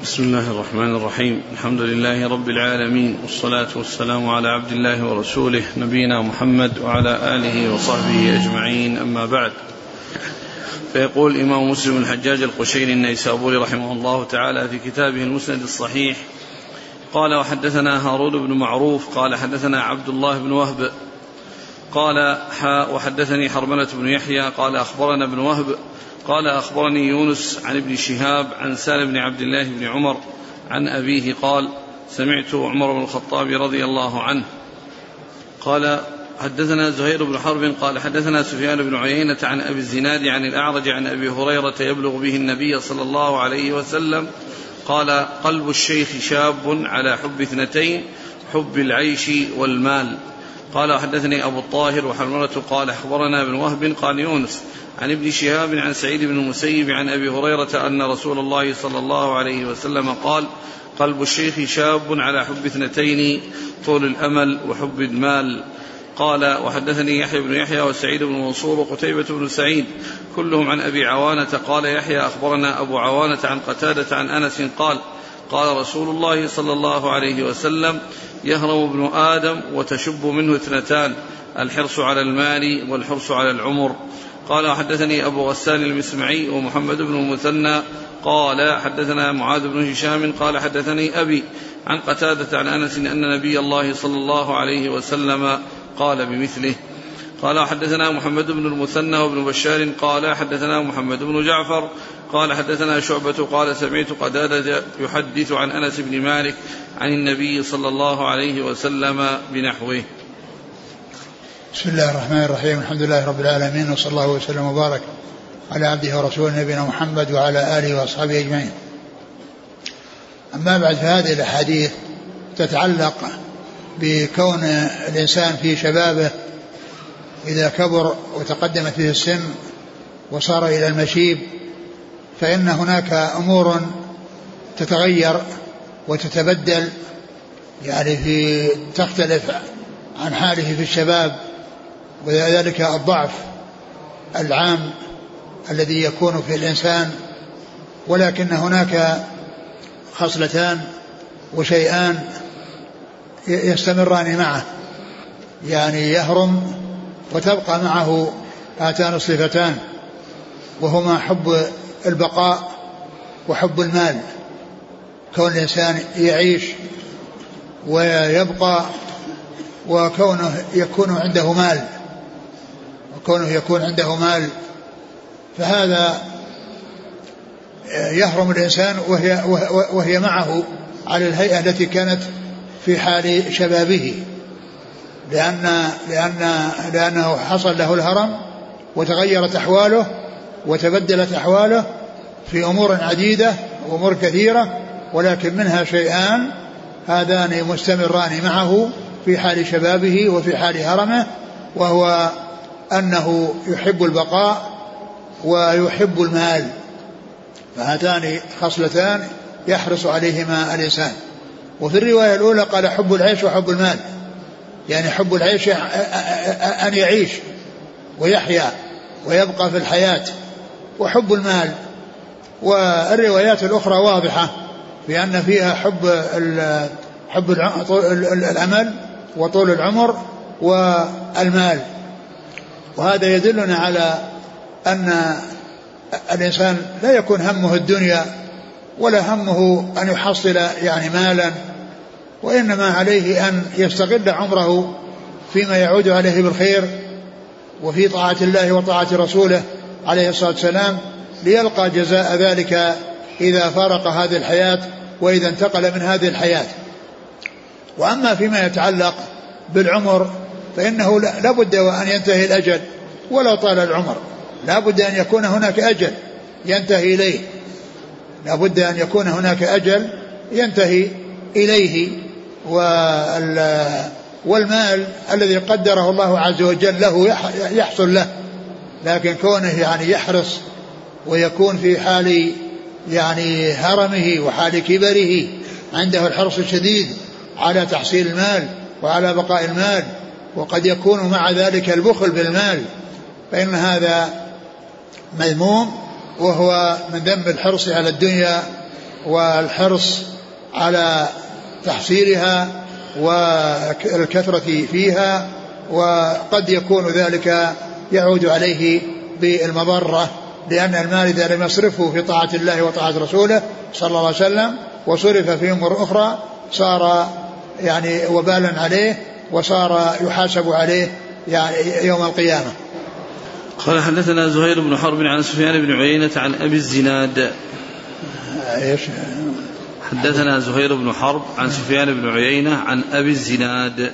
بسم الله الرحمن الرحيم. الحمد لله رب العالمين، والصلاة والسلام على عبد الله ورسوله نبينا محمد وعلى آله وصحبه أجمعين، أما بعد. فيقول الإمام مسلم الحجاج القشيري النيسابوري رحمه الله تعالى في كتابه المسند الصحيح: قال وحدثنا هارون بن معروف قال حدثنا عبد الله بن وهب قال وحدثني حرملة بن يحيى قال أخبرنا ابن وهب قال أخبرني يونس عن ابن شهاب عن سالم بن عبد الله بن عمر عن أبيه قال سمعت عمر بن الخطاب رضي الله عنه قال حدثنا زهير بن حرب قال حدثنا سفيان بن عيينة عن أبي الزناد عن الأعرج عن أبي هريرة يبلغ به النبي صلى الله عليه وسلم قال قلب الشيخ شاب على حب اثنتين، حب العيش والمال. قال وحدثني أبو الطاهر وحرملة قال أخبرنا ابن وهب قال يونس عن ابن شهاب عن سعيد بن المسيب عن أبي هريرة أن رسول الله صلى الله عليه وسلم قال قلب الشيخ شاب على حب اثنتين، طول الأمل وحب المال. قال وحدثني يحيى بن يحيى وسعيد بن منصور وقتيبة بن سعيد كلهم عن أبي عوانة قال يحيى أخبرنا أبو عوانة عن قتادة عن أنس قال قال رسول الله صلى الله عليه وسلم يهرم ابن آدم وتشب منه اثنتان، الحرص على المال والحرص على العمر. قال حدثني أبو غسان المسمعي ومحمد بن المثنى قال حدثنا معاذ بن هشام قال حدثني أبي عن قتادة عن أنس أن نبي الله صلى الله عليه وسلم قال بمثله. قال حدثنا محمد بن المثنى وابن بشار قال حدثنا محمد بن جعفر قال حدثنا شعبة قال سمعت قتادة يحدث عن أنس بن مالك عن النبي صلى الله عليه وسلم بنحوه. بسم الله الرحمن الرحيم. الحمد لله رب العالمين، وصلى الله وسلم وبارك على عبده ورسوله نبينا محمد وعلى آله وأصحابه أجمعين. أما بعد، فهذه الأحاديث تتعلق بكون الإنسان في شبابه إذا كبر وتقدمت به السن وصار إلى المشيب، فإن هناك أمور تتغير وتتبدل، يعني تختلف عن حاله في الشباب، وذلك الضعف العام الذي يكون في الإنسان. ولكن هناك خصلتان وشيئان يستمران معه، يعني يهرم وتبقى معه هاتان الصفتان، وهما حب البقاء وحب المال. كون الإنسان يعيش ويبقى، وكونه يكون عنده مال، فهذا يهرم الإنسان وهي معه على الهيئة التي كانت في حال شبابه، لأنه حصل له الهرم وتغيرت أحواله وتبدلت أحواله في أمور عديدة وأمور كثيرة، ولكن منها شيئان هذان مستمران معه في حال شبابه وفي حال هرمه، وهو أنه يحب البقاء ويحب المال. فهاتان خصلتان يحرص عليهما الإنسان. وفي الرواية الأولى قال حب العيش وحب المال، يعني حب العيش أن يعيش ويحيا ويبقى في الحياة، وحب المال. والروايات الأخرى واضحة بأن فيها حب الأمل وطول العمر والمال. وهذا يدلنا على أن الإنسان لا يكون همه الدنيا ولا همه أن يحصل يعني مالا، وإنما عليه أن يستغل عمره فيما يعود عليه بالخير وفي طاعة الله وطاعة رسوله عليه الصلاة والسلام، ليلقى جزاء ذلك إذا فارق هذه الحياة وإذا انتقل من هذه الحياة. وأما فيما يتعلق بالعمر، فإنه لا بد وأن ينتهي الأجل ولو طال العمر، لا بد أن يكون هناك أجل ينتهي إليه، لا بد أن يكون هناك أجل ينتهي إليه. والمال الذي قدره الله عز وجل له يحصل له، لكن كونه يعني يحرص ويكون في حال يعني هرمه وحال كبره عنده الحرص الشديد على تحصيل المال وعلى بقاء المال، وقد يكون مع ذلك البخل بالمال، فإن هذا مذموم، وهو من ذم الحرص على الدنيا والحرص على تحصيلها والكثرة فيها، وقد يكون ذلك يعود عليه بالمضرة، لأن المال إذا لم يصرفه في طاعة الله وطاعة رسوله صلى الله عليه وسلم وصرف في أمور أخرى صار يعني وبالا عليه، وصار يحاسب عليه يعني يوم القيامة. قال حدثنا زهير بن حرب عن سفيان بن عيينة عن أبي الزناد. ايش؟ حدثنا زهير بن حرب عن سفيان بن عيينة عن أبي الزناد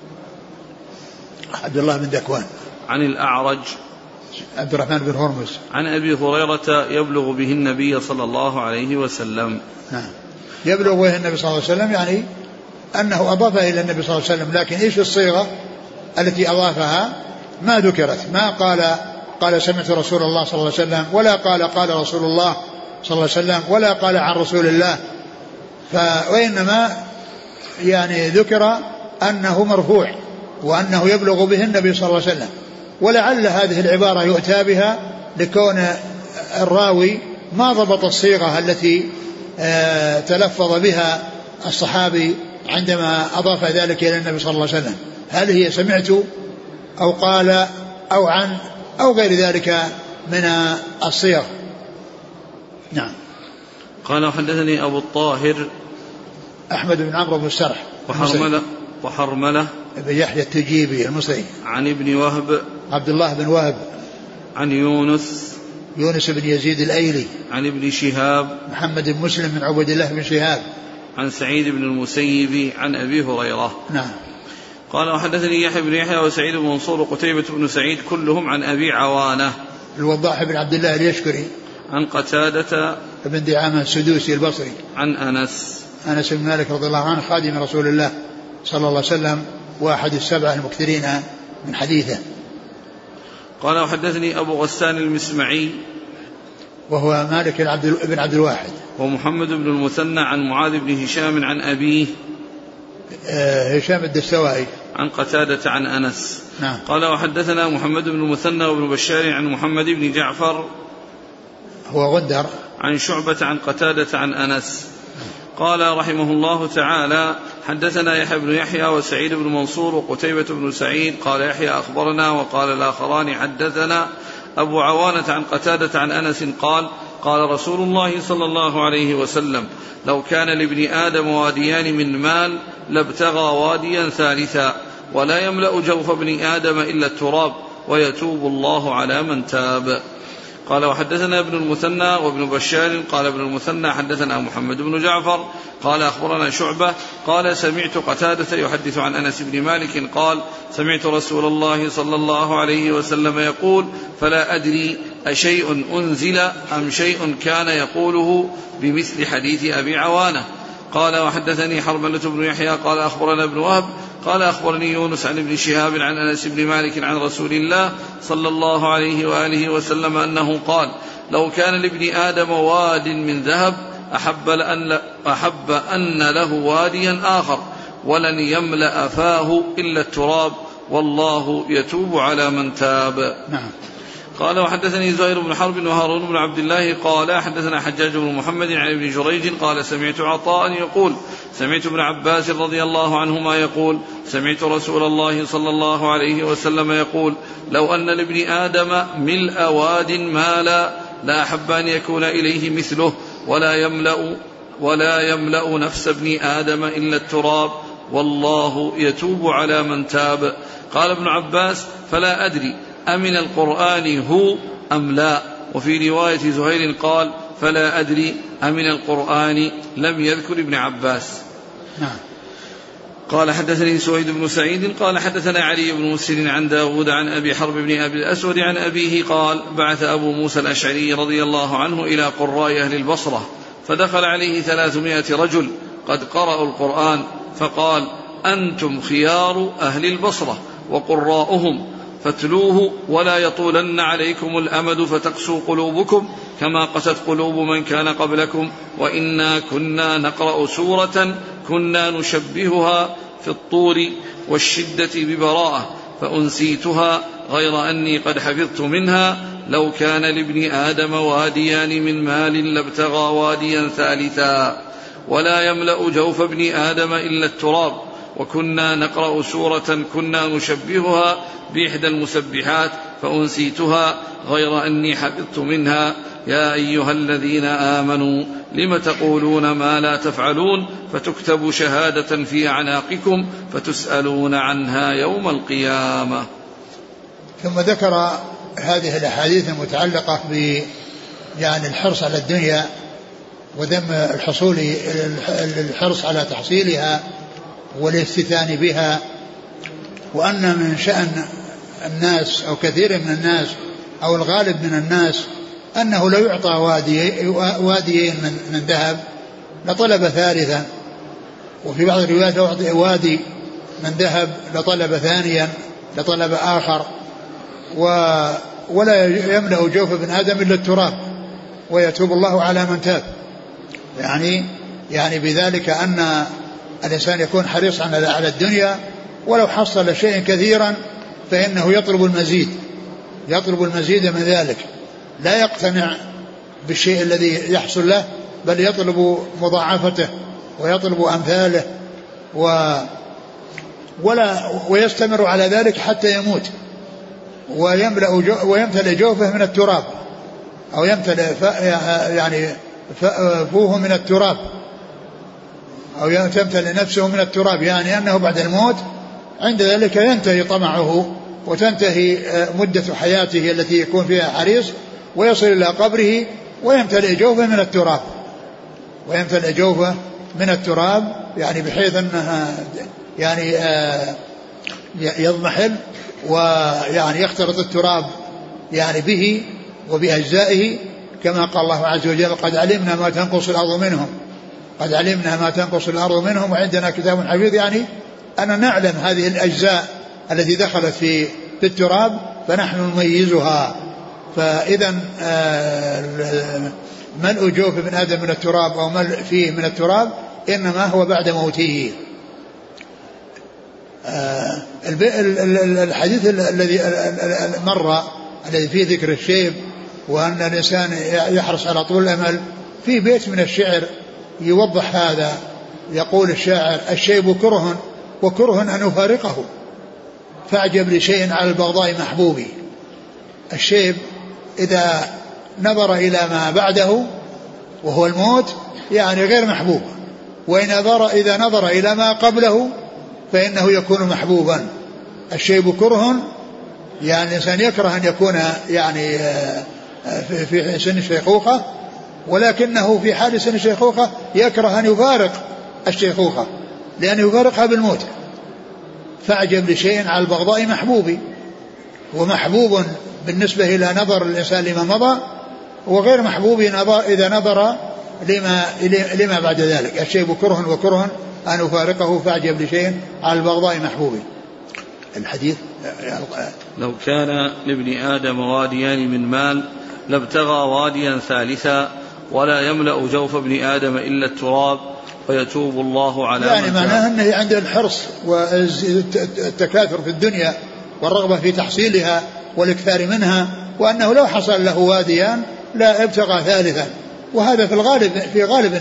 عبد الله بن ذكوان عن الأعرج عبد الرحمن بن هرمز عن أبي هريرة يبلغ به النبي صلى الله عليه وسلم. نعم. يبلغ به النبي صلى الله عليه وسلم يعني أنه أضافها إلى النبي صلى الله عليه وسلم، لكن إيش الصيغة التي أضافها ما ذكرت، ما قال سمعت رسول الله صلى الله عليه وسلم، ولا قال رسول الله صلى الله عليه وسلم، ولا قال عن رسول الله، وإنما يعني ذكر أنه مرفوع وأنه يبلغ به النبي صلى الله عليه وسلم. ولعل هذه العبارة يؤتى بها لكون الراوي ما ضبط الصيغة التي تلفظ بها الصحابي عندما أضاف ذلك إلى النبي صلى الله عليه وسلم، هل هي سمعت أو قال أو عن أو غير ذلك من الصيغ. نعم. قال وحدثني أبو الطاهر أحمد بن عمرو بن السرح وحرملة بن يحيى التجيبي المصري عن ابن وهب عبد الله بن وهب عن يونس بن يزيد الأيلي عن ابن شهاب محمد بن مسلم بن عبد الله بن شهاب عن سعيد بن المسيب عن أبي هريرة. نعم. قال وحدثني يحيى بن يحيى وسعيد بن منصور وقتيبة بن سعيد كلهم عن أبي عوانة الوضاح بن عبد الله اليشكري عن قتادة بن دعامة السدوسي البصري عن أنس بن مالك رضي الله عنه خادم رسول الله صلى الله عليه وسلم وأحد السبعة المكثرين من حديثه. قال وحدثني أبو غسان المسمعي وهو مالك بن عبد الواحد ومحمد بن المثنى عن معاذ بن هشام عن أبيه هشام الدستوائي عن قتادة عن أنس. نعم. قال وحدثنا محمد بن المثنى وابن بشار عن محمد بن جعفر هو غندر عن شعبة عن قتادة عن أنس. قال رحمه الله تعالى حدثنا يحيى بن يحيى وسعيد بن منصور وقتيبة بن سعيد قال يحيى أخبرنا وقال الآخران حدثنا أبو عوانة عن قتادة عن أنس قال قال رسول الله صلى الله عليه وسلم لو كان لابن آدم واديان من مال لابتغى واديا ثالثا ولا يملأ جوف ابن آدم إلا التراب ويتوب الله على من تاب. قال وحدثنا ابن المثنى وابن بشار قال ابن المثنى حدثنا محمد بن جعفر قال أخبرنا شعبة قال سمعت قتادة يحدث عن أنس بن مالك قال سمعت رسول الله صلى الله عليه وسلم يقول فلا أدري أشيء أنزل أم شيء كان يقوله بمثل حديث أبي عوانة. قال وحدثني حرملة بن يحيى قال أخبرنا ابن وهب قال أخبرني يونس عن ابن شهاب عن أنس بن مالك عن رسول الله صلى الله عليه وآله وسلم أنه قال لو كان لابن آدم واد من ذهب أحب أن له واديا آخر ولن يملأ فاه إلا التراب والله يتوب على من تاب. نعم. قال وحدثني زهير بن حرب وهارون بن عبد الله قال حدثنا حجاج بن محمد عن ابن جريج قال سمعت عطاء يقول سمعت ابن عباس رضي الله عنهما يقول سمعت رسول الله صلى الله عليه وسلم يقول لو أن لابن آدم ملء واد مالا لا أحب أن يكون إليه مثله ولا يملأ نفس ابن آدم إلا التراب والله يتوب على من تاب. قال ابن عباس فلا أدري أمن القرآن هو أم لا. وفي رواية زهير قال فلا أدري أمن القرآن لم يذكر ابن عباس. نعم. قال حدثني سويد بن سعيد قال حدثنا علي بن مسلم عن داود عن أبي حرب بن أبي الأسود عن أبيه قال بعث أبو موسى الأشعري رضي الله عنه إلى قراء أهل البصرة فدخل عليه 300 رجل قد قرأوا القرآن فقال أنتم خيار أهل البصرة وقراؤهم فاتلوه ولا يطولن عليكم الأمد فتقسو قلوبكم كما قست قلوب من كان قبلكم وإنا كنا نقرأ سورة كنا نشبهها في الطور والشدة ببراءة فأنسيتها غير أني قد حفظت منها لو كان لابن آدم واديان من مال لابتغى واديا ثالثا ولا يملأ جوف ابن آدم إلا التراب. وكنا نقرأ سورة كنا نشبهها بإحدى المسبحات فأنسيتها غير أني حفظت منها يا أيها الذين آمنوا لم تقولون ما لا تفعلون فتكتب شهادة في أعناقكم فتسألون عنها يوم القيامة. ثم ذكر هذه الأحاديث المتعلقة يعني الحرص على الدنيا وذم الحرص على تحصيلها والافتتان بها، وأن من شأن الناس أو كثير من الناس أو الغالب من الناس أنه لو يعطى واديين من ذهب لطلب ثالثا، وفي بعض الروايات لو أعطي وادي من ذهب لطلب ثانيا لطلب آخر، ولا يملأ جوف ابن آدم إلا التراب ويتوب الله على من تاب. يعني بذلك أن الإنسان يكون حريصا على الدنيا، ولو حصل شيء كثيرا فإنه يطلب المزيد من ذلك، لا يقتنع بالشيء الذي يحصل له بل يطلب مضاعفته ويطلب أمثاله ويستمر على ذلك حتى يموت ويمتلئ جوفه من التراب أو يمتلئ فوه من التراب أو تمتلئ نفسه من التراب، يعني أنه بعد الموت عند ذلك ينتهي طمعه وتنتهي مدة حياته التي يكون فيها حريص، ويصل إلى قبره ويمتلئ جوفه من التراب يعني بحيث أنها يعني يضمحل ويعني يختلط التراب يعني به وبأجزائه، كما قال الله عز وجل قد علمنا ما تنقص الأرض منهم وعندنا كتاب حفيظ، يعني أن نعلم هذه الأجزاء التي دخلت في التراب فنحن نميزها. فإذا ملء جوف ابن آدم من التراب أو ملء فيه من التراب إنما هو بعد موته. الحديث الذي مر الذي فيه ذكر الشيب وأن الإنسان يحرص على طول الأمل، في بيت من الشعر يوضح هذا، يقول الشاعر الشيب كره وكره أن أفارقه فأعجب لشيء على البغضاء محبوبي. الشيب إذا نظر إلى ما بعده وهو الموت يعني غير محبوب، إذا نظر إلى ما قبله فإنه يكون محبوبا. الشيب كره يعني الإنسان يكره أن يكون يعني في سن الشيخوخة، ولكنه في حال سن الشيخوخة يكره أن يفارق الشيخوخة لأنه يفارقها بالموت. فأعجب لشيء على البغضاء محبوبي، ومحبوب بالنسبة إلى نظر الإنسان لما مضى، وغير محبوب إذا نظر لما بعد ذلك. الشيب كره وكره أن أفارقه فأعجب لشيء على البغضاء محبوبي. الحديث لو كان لابن آدم واديان من مال لابتغى واديا ثالثا ولا يملأ جوف ابن آدم إلا التراب ويتوب الله على يعني معناه أنه عند الحرص والتكاثر في الدنيا والرغبة في تحصيلها والإكثار منها، وأنه لو حصل له واديان لا ابتغى ثالثا. وهذا في غالب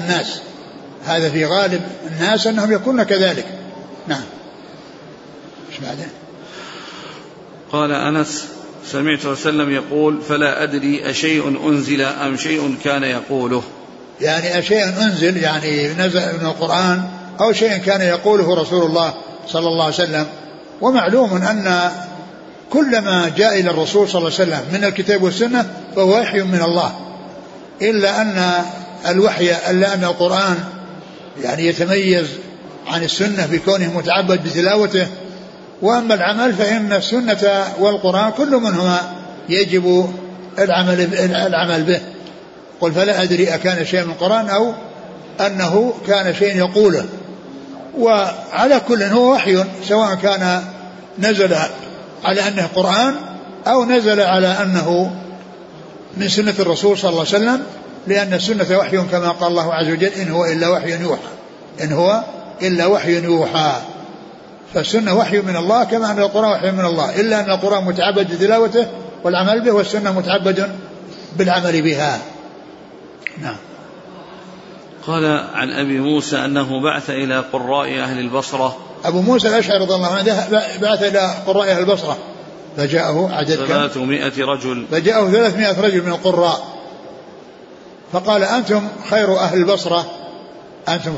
الناس أنهم يكونون كذلك. نعم. ايش بعده؟ قال أنس سمعت وسلم يقول فلا أدري أشيء أنزل أم شيء كان يقوله. يعني أشيء أنزل يعني نزل من القرآن أو شيء كان يقوله رسول الله صلى الله عليه وسلم. ومعلوم أن كل ما جاء إلى الرسول صلى الله عليه وسلم من الكتاب والسنة فهو وحي من الله، إلا أن القرآن يعني يتميز عن السنة بكونه متعبد بتلاوته. وأما العمل فإن السنة والقرآن كل منهما يجب العمل به. قل فلا أدري أكان شيء من القرآن أو أنه كان شيء يقوله. وعلى كل هو وحي، سواء كان نزل على أنه قرآن أو نزل على أنه من سنة الرسول صلى الله عليه وسلم، لأن السنة وحي كما قال الله عز وجل إن هو إلا وحي يوحى. فالسنة وحي من الله كما أن القرآن وحي من الله، إلا أن القرآن متعبد بتلاوته والعمل به، والسنة متعبد بالعمل بها. نعم. قال عن أبي موسى أنه بعث إلى قراء أهل البصرة. أبو موسى الأشعري رضي الله عنه بعث إلى قراء أهل البصرة فجاءه عدد 300 رجل، فجاءه 300 رجل من القراء، فقال أنتم خير أهل البصرة، أنتم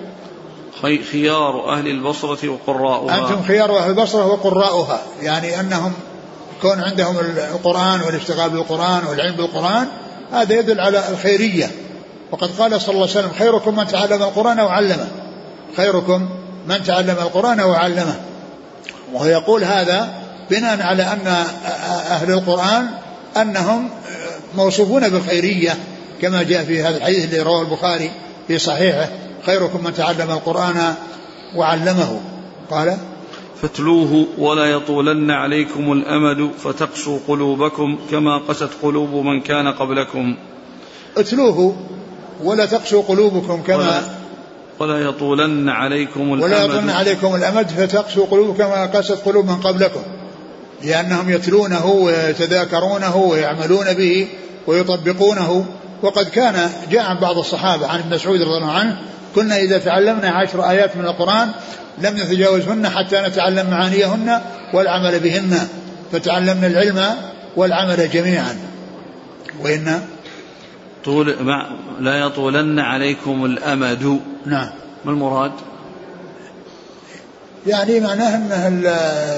خيار أهل البصرة وقراؤها، أنتم خيار أهل البصرة وقراؤها، يعني أنهم كون عندهم القرآن والاشتغال بالقرآن والعلم بالقرآن، هذا يدل على الخيرية. وقد قال صلى الله عليه وسلم خيركم من تعلم القرآن وعلمه، خيركم من تعلم القرآن وعلمه. ويقول هذا بناء على أن أهل القرآن أنهم موصوفون بالخيرية كما جاء في هذا الحديث اللي رواه البخاري في صحيحه خيركم من تعلم القرآن وعلمه. قال فاتلوه ولا يطولن عليكم الأمد فتقسوا قلوبكم كما قست قلوب من كان قبلكم. اتلوه ولا تقسوا قلوبكم كما ولا يطولن عليكم الأمد، ولا يطولن عليكم الأمد فتقسوا قلوبكم كما قست قلوب من قبلكم، لأنهم يتلونه ويتذاكرونه ويعملون به ويطبقونه. وقد كان جاء عن بعض الصحابة عن ابن مسعود رضي الله عنه كنا إذا تعلمنا 10 آيات من القرآن لم نتجاوزهن حتى نتعلم معانيهن والعمل بهن، فتعلمنا العلم والعمل جميعا. وإن لا يطولن عليكم الأمد. نعم. ما المراد؟ يعني معناه أنه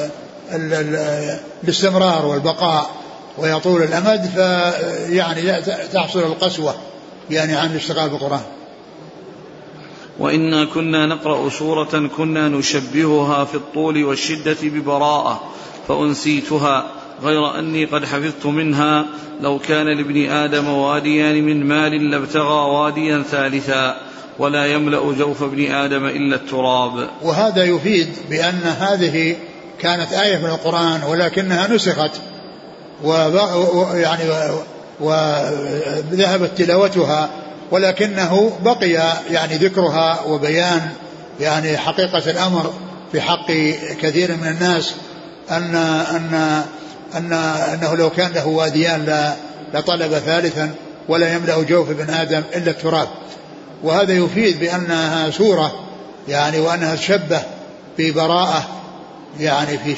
الاستمرار والبقاء ويطول الأمد، فيعني تحصل القسوة يعني عن الاشتغال بالقرآن. وإنا كنا نقرأ سورة كنا نشبهها في الطول والشدة ببراءة فأنسيتها غير أني قد حفظت منها لو كان لابن آدم واديان من مال لابتغى واديا ثالثا ولا يملأ جوف ابن آدم إلا التراب. وهذا يفيد بأن هذه كانت آية من القرآن ولكنها نسخت وذهبت تلاوتها، ولكنه بقي يعني ذكرها وبيان يعني حقيقة الأمر في حق كثير من الناس أنه لو كان له واديان لطلب ثالثا ولا يملأ جوف ابن آدم إلا التراب. وهذا يفيد بأنها سورة يعني وأنها تشبه ببراءة يعني في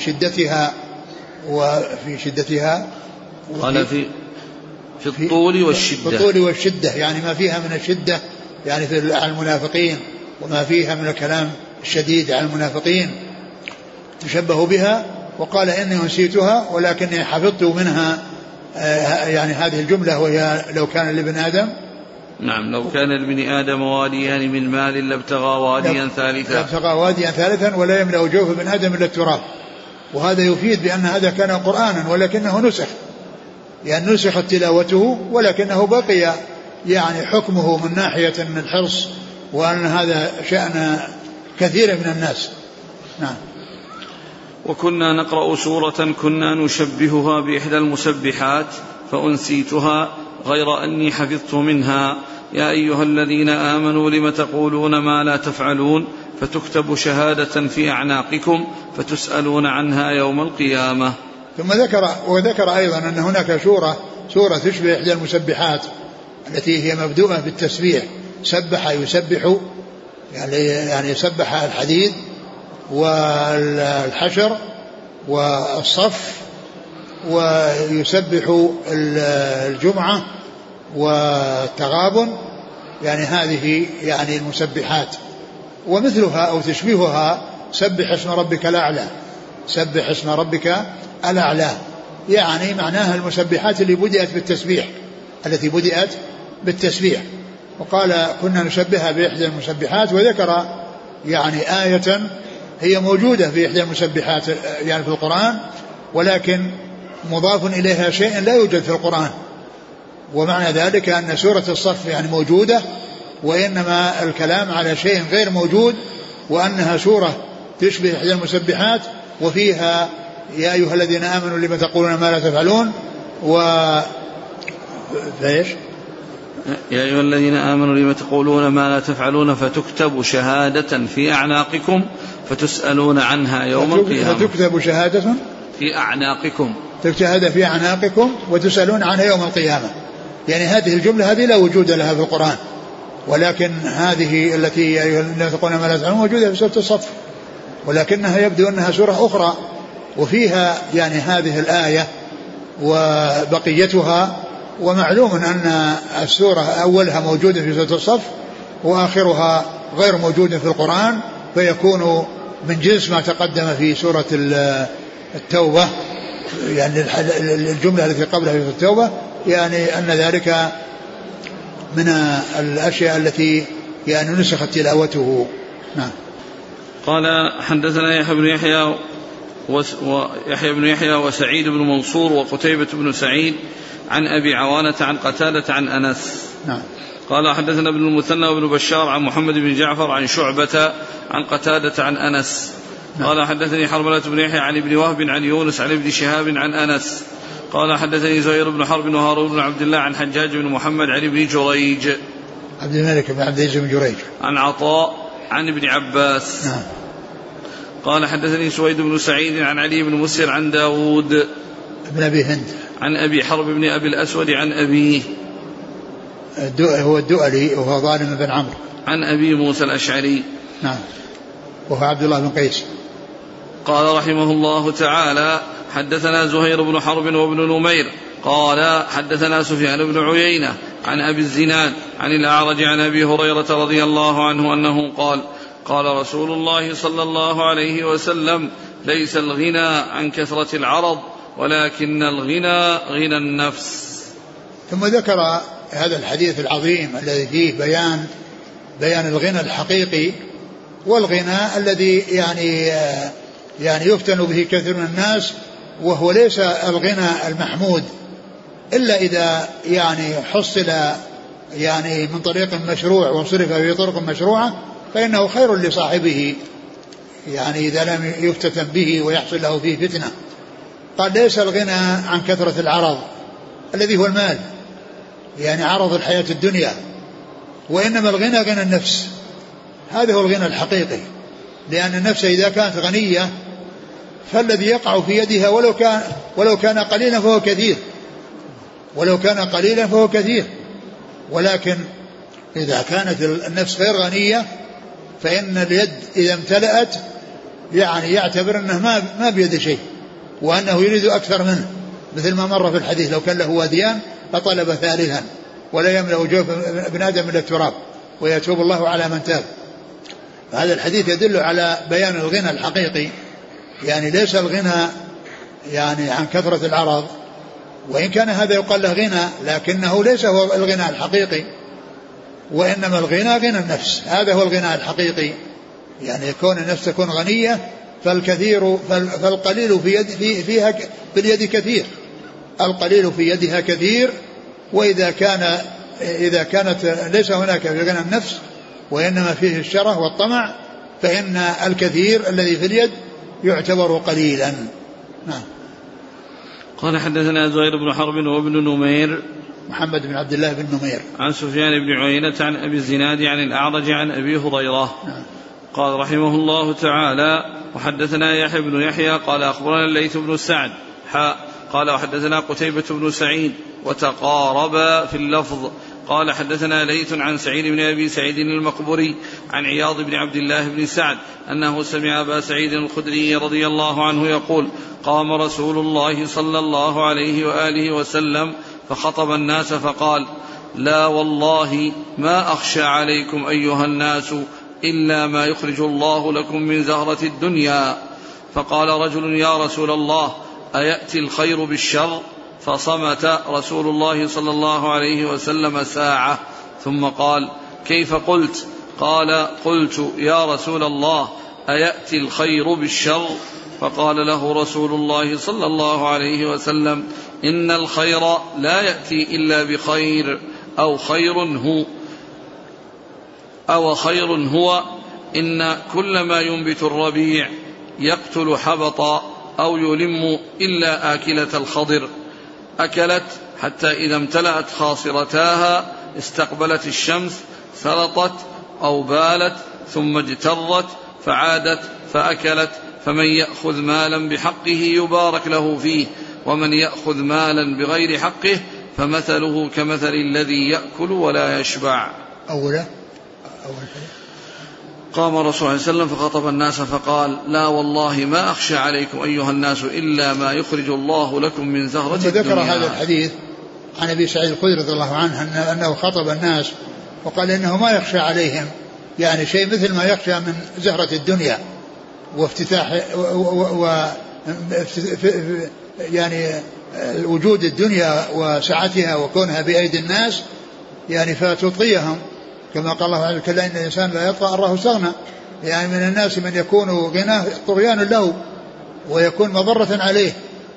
شدتها قال في الطول والشدة، في الطول والشدة يعني ما فيها من الشدة يعني على المنافقين وما فيها من الكلام الشديد على المنافقين تشبه بها. وقال إني نسيتها ولكني حفظت منها يعني هذه الجملة وهي لو كان لابن آدم. نعم. لو كان لابن آدم واديان من مال لابتغى واديا ثالثا ولا يملأ جوف ابن آدم إلا التراب. وهذا يفيد بأن هذا كان قرآنا ولكنه نسخ، يعني نسخت تلاوته ولكنه بقي يعني حكمه من ناحية من الحرص وأن هذا شأن كثير من الناس. نعم. وكنا نقرأ سورة كنا نشبهها بإحدى المسبحات فأنسيتها غير أني حفظت منها يا أيها الذين آمنوا لم تقولون ما لا تفعلون فتكتب شهادة في أعناقكم فتسألون عنها يوم القيامة. ثم وذكر أيضا أن هناك سورة تشبه إحدى المسبحات التي هي مبدوءة بالتسبيح، سبح يسبح يعني سبح الحديد والحشر والصف ويسبح الجمعة والتغابن، يعني هذه يعني المسبحات. ومثلها أو تشبيهها سبح اسم ربك الأعلى، سبح اسم ربك الأعلى، يعني معناها المسبحات اللي بدأت بالتسبيح، التي بدأت بالتسبيح. وقال كنا نشبهها بإحدى المسبحات، وذكر يعني آية هي موجودة في إحدى المسبحات يعني في القرآن ولكن مضاف إليها شيء لا يوجد في القرآن، ومعنى ذلك أن سورة الصف يعني موجودة وإنما الكلام على شيء غير موجود، وأنها سورة تشبه إحدى المسبحات وفيها يا أيها الذين آمنوا لما تقولون ما لا تفعلون فإيش يا أيها الذين آمنوا لما تقولون ما لا تفعلون فتكتب شهادة في أعناقكم فتسألون عنها يوم القيامة. فتكتب شهادة في أعناقكم تجتهد في أعناقكم وتسألون عنها يوم القيامة. يعني هذه الجملة هذه لا وجود لها في القرآن، ولكن هذه التي لا تقولون ما لا تعلمون موجودة في سورة الصف، ولكنها يبدو أنها سورة أخرى وفيها يعني هذه الآية وبقيتها. ومعلوم أن السورة أولها موجودة في سورة الصف وآخرها غير موجود في القرآن، فيكون من جنس ما تقدم في سورة التوبة، يعني الجملة التي قبلها في سورة التوبة، يعني أن ذلك من الأشياء التي يعني نسخت تلاوته. نعم. قال حدثنا يحيى بن يحيى وسعيد بن منصور وقتيبة بن سعيد عن أبي عوانة عن قتادة عن أنس. نعم. قال حدثنا ابن المثنى وابن بشار عن محمد بن جعفر عن شعبة عن قتادة عن أنس. نعم. قال حدثني حرملة بن يحيى عن ابن وهب عن يونس عن ابن شهاب عن أنس. قال حدثني زهير بن حرب وهارون بن عبد الله عن حجاج بن محمد عن ابن جريج عبد الملك بن عبد العزيز بن جريج عن عطاء عن ابن عباس. نعم. قال حدثني سويد بن سعيد عن علي بن مسهر عن داود بن أبي هند عن أبي حرب بن أبي الأسود عن أبيه هو الدؤلي وهو ظالم بن عمرو عن أبي موسى الأشعري. نعم. وهو عبد الله بن قيس. قال رحمه الله تعالى حدثنا زهير بن حرب وابن نمير قال حدثنا سفيان بن عيينة عن أبي الزناد عن الأعرج عن أبي هريرة رضي الله عنه أنه قال قال رسول الله صلى الله عليه وسلم ليس الغنى عن كثرة العرض ولكن الغنى غنى النفس. ثم ذكر هذا الحديث العظيم الذي فيه بيان الغنى الحقيقي والغنى الذي يعني يفتن به كثير من الناس، وهو ليس الغنى المحمود إلا إذا يعني حصل يعني من طريق مشروع وصرف في طرق مشروعة فإنه خير لصاحبه، يعني إذا لم يفتتن به ويحصل له فيه فتنة. قال ليس الغنى عن كثرة العرض الذي هو المال، يعني عرض الحياة الدنيا، وإنما الغنى غنى النفس. هذا هو الغنى الحقيقي، لأن النفس إذا كانت غنية فالذي يقع في يدها ولو كان قليلا فهو كثير، ولو كان قليلا فهو كثير. ولكن إذا كانت النفس غير غنية فإن اليد إذا امتلأت يعني يعتبر أنه ما بيد شيء وأنه يريد أكثر منه، مثل ما مر في الحديث لو كان له واديان فطلب ثالثا ولا يملأ جوف ابن آدم إلا التراب ويتوب الله على من تاب. هذا الحديث يدل على بيان الغنى الحقيقي، يعني ليس الغنى يعني عن كثرة العرض، وإن كان هذا يقال له غنى لكنه ليس هو الغنى الحقيقي، وإنما الغنى غنى النفس. هذا هو الغنى الحقيقي، يعني يكون النفس تكون غنية فالقليل في اليد كثير، القليل في يدها كثير. وإذا كانت ليس هناك في غنى النفس وإنما فيه الشره والطمع فإن الكثير الذي في اليد يعتبر قليلا. نعم. قال حدثنا زهير بن حرب وابن نمير محمد بن عبد الله بن نمير عن سفيان بن عيينة عن أبي الزناد عن الأعرج عن أبي هريرة. نعم. قال رحمه الله تعالى وحدثنا يحيى بن يحيى قال أخبرنا الليث بن سعد قال وحدثنا قتيبة بن سعيد وتقاربا في اللفظ. قال حدثنا ليث عن سعيد بن أبي سعيد المقبري عن عياض بن عبد الله بن سعد أنه سمع أبا سعيد الخدري رضي الله عنه يقول قام رسول الله صلى الله عليه وآله وسلم فخطب الناس فقال لا والله ما أخشى عليكم أيها الناس إلا ما يخرج الله لكم من زهرة الدنيا. فقال رجل يا رسول الله أيأتي الخير بالشر؟ فصمت رسول الله صلى الله عليه وسلم ساعة ثم قال كيف قلت؟ قال قلت يا رسول الله أيأتي الخير بالشر؟ فقال له رسول الله صلى الله عليه وسلم إن الخير لا يأتي إلا بخير أو خير هو إن كل ما ينبت الربيع يقتل حبطا أو يلم إلا آكلة الخضر أكلت حتى إذا امتلأت خاصرتاها استقبلت الشمس سلطت أو بالت ثم اجترت فعادت فأكلت فمن يأخذ مالا بحقه يبارك له فيه ومن يأخذ مالا بغير حقه فمثله كمثل الذي يأكل ولا يشبع. أولا قام الرسول صلى الله عليه وسلم فخطب الناس فقال: لا والله ما أخشى عليكم أيها الناس إلا ما يخرج الله لكم من زهرة الدنيا. ذكر هذا الحديث عن أبي سعيد الخدري رضي الله عنه أنه خطب الناس وقال إنه ما يخشى عليهم يعني شيء مثل ما يخشى من زهرة الدنيا وافتتاح يعني وجود الدنيا وسعتها وكونها بأيدي الناس يعني فتطغيهم، كما قال الله عز وجل: إن الإنسان لا يطغى الله استغنى. يعني من الناس من يكون غناه طغيان له ويكون مضرة عليه.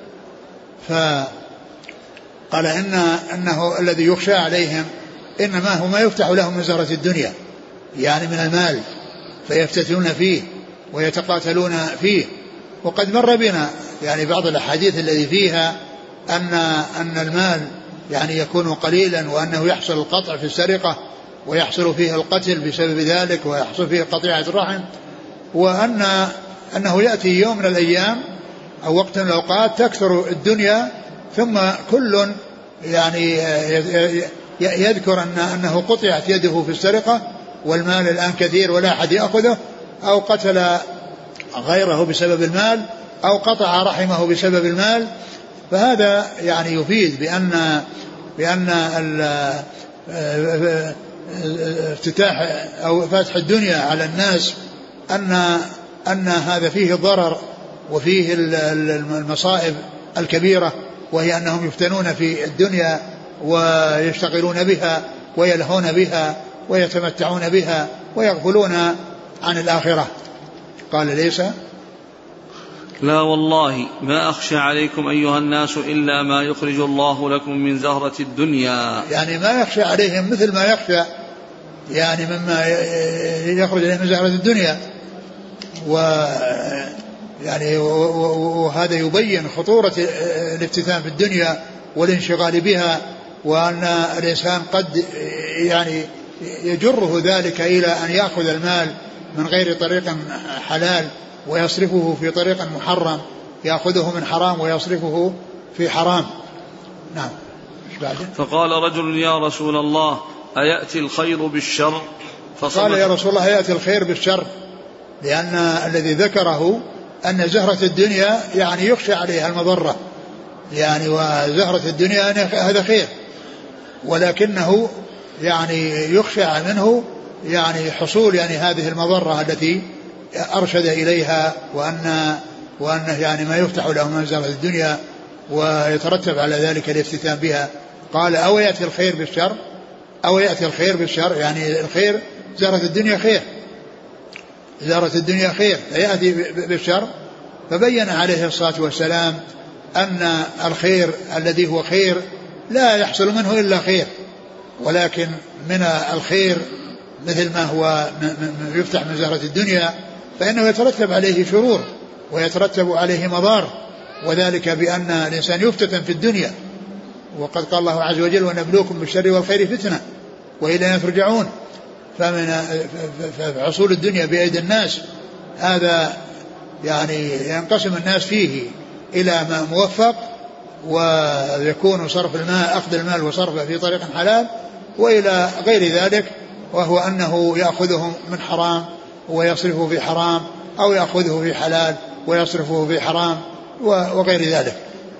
فقال إنه الذي يخشى عليهم إنما هو ما يفتح لهم من زهرة الدنيا يعني من المال فيفتتنون فيه ويتقاتلون فيه. وقد مر بنا يعني بعض الأحاديث الذي فيها أن المال يعني يكون قليلا وأنه يحصل القطع في السرقة ويحصل فيه القتل بسبب ذلك ويحصل فيه قطيعة الرحم، وأنه يأتي يوم من الأيام أو وقت من الأوقات تكثر الدنيا ثم كل يعني يذكر أنه قطعت يده في السرقة والمال الآن كثير ولا أحد يأخذه، أو قتل غيره بسبب المال أو قطع رحمه بسبب المال. فهذا يعني يفيد بأن افتتاح أو فتح الدنيا على الناس أن هذا فيه ضرر وفيه المصائب الكبيرة، وهي أنهم يفتنون في الدنيا ويشتغلون بها ويلهون بها ويتمتعون بها ويغفلون عن الآخرة. قال: ليس لا والله ما أخشى عليكم أيها الناس إلا ما يخرج الله لكم من زهرة الدنيا. يعني ما يخشى عليهم مثل ما يخشى يعني مما يخرج عليهم من زهرة الدنيا. يعني وهذا يبين خطورة الافتتان في الدنيا والانشغال بها، وأن الإنسان قد يعني يجره ذلك إلى أن يأخذ المال من غير طريق حلال ويصرفه في طريق محرم، يأخذه من حرام ويصرفه في حرام. نعم. فقال رجل: يا رسول الله أيأتي الخير بالشر؟ قال: يا رسول الله أيأتي الخير بالشر، لأن الذي ذكره أن زهرة الدنيا يعني يخشى عليها المضرة يعني، وزهرة الدنيا هذا خير، ولكنه يعني يخشى منه يعني حصول يعني هذه المضرة التي أرشد إليها، وأنه يعني ما يفتح له من زهرة الدنيا ويترتب على ذلك الافتتان بها. قال: أو يأتي الخير بالشر، أو يأتي الخير بالشر، يعني الخير زهرة الدنيا خير، زهرة الدنيا خير فيأتي بالشر. فبين عليه الصلاة والسلام أن الخير الذي هو خير لا يحصل منه إلا خير، ولكن من الخير مثل ما هو يفتح من زهرة الدنيا فإنه يترتب عليه شرور ويترتب عليه مضار، وذلك بأن الإنسان يفتتن في الدنيا. وقد قال الله عز وجل: ونبلوكم بالشر والخير فتنة وإلينا ترجعون. فحصول الدنيا بأيدي الناس هذا يعني ينقسم الناس فيه إلى ما موفق ويكون صرف المال أخذ المال وصرفه في طريق حلال، وإلى غير ذلك وهو أنه يأخذه من حرام ويصرفه في حرام، أو يأخذه في حلال ويصرفه في حرام وغير ذلك.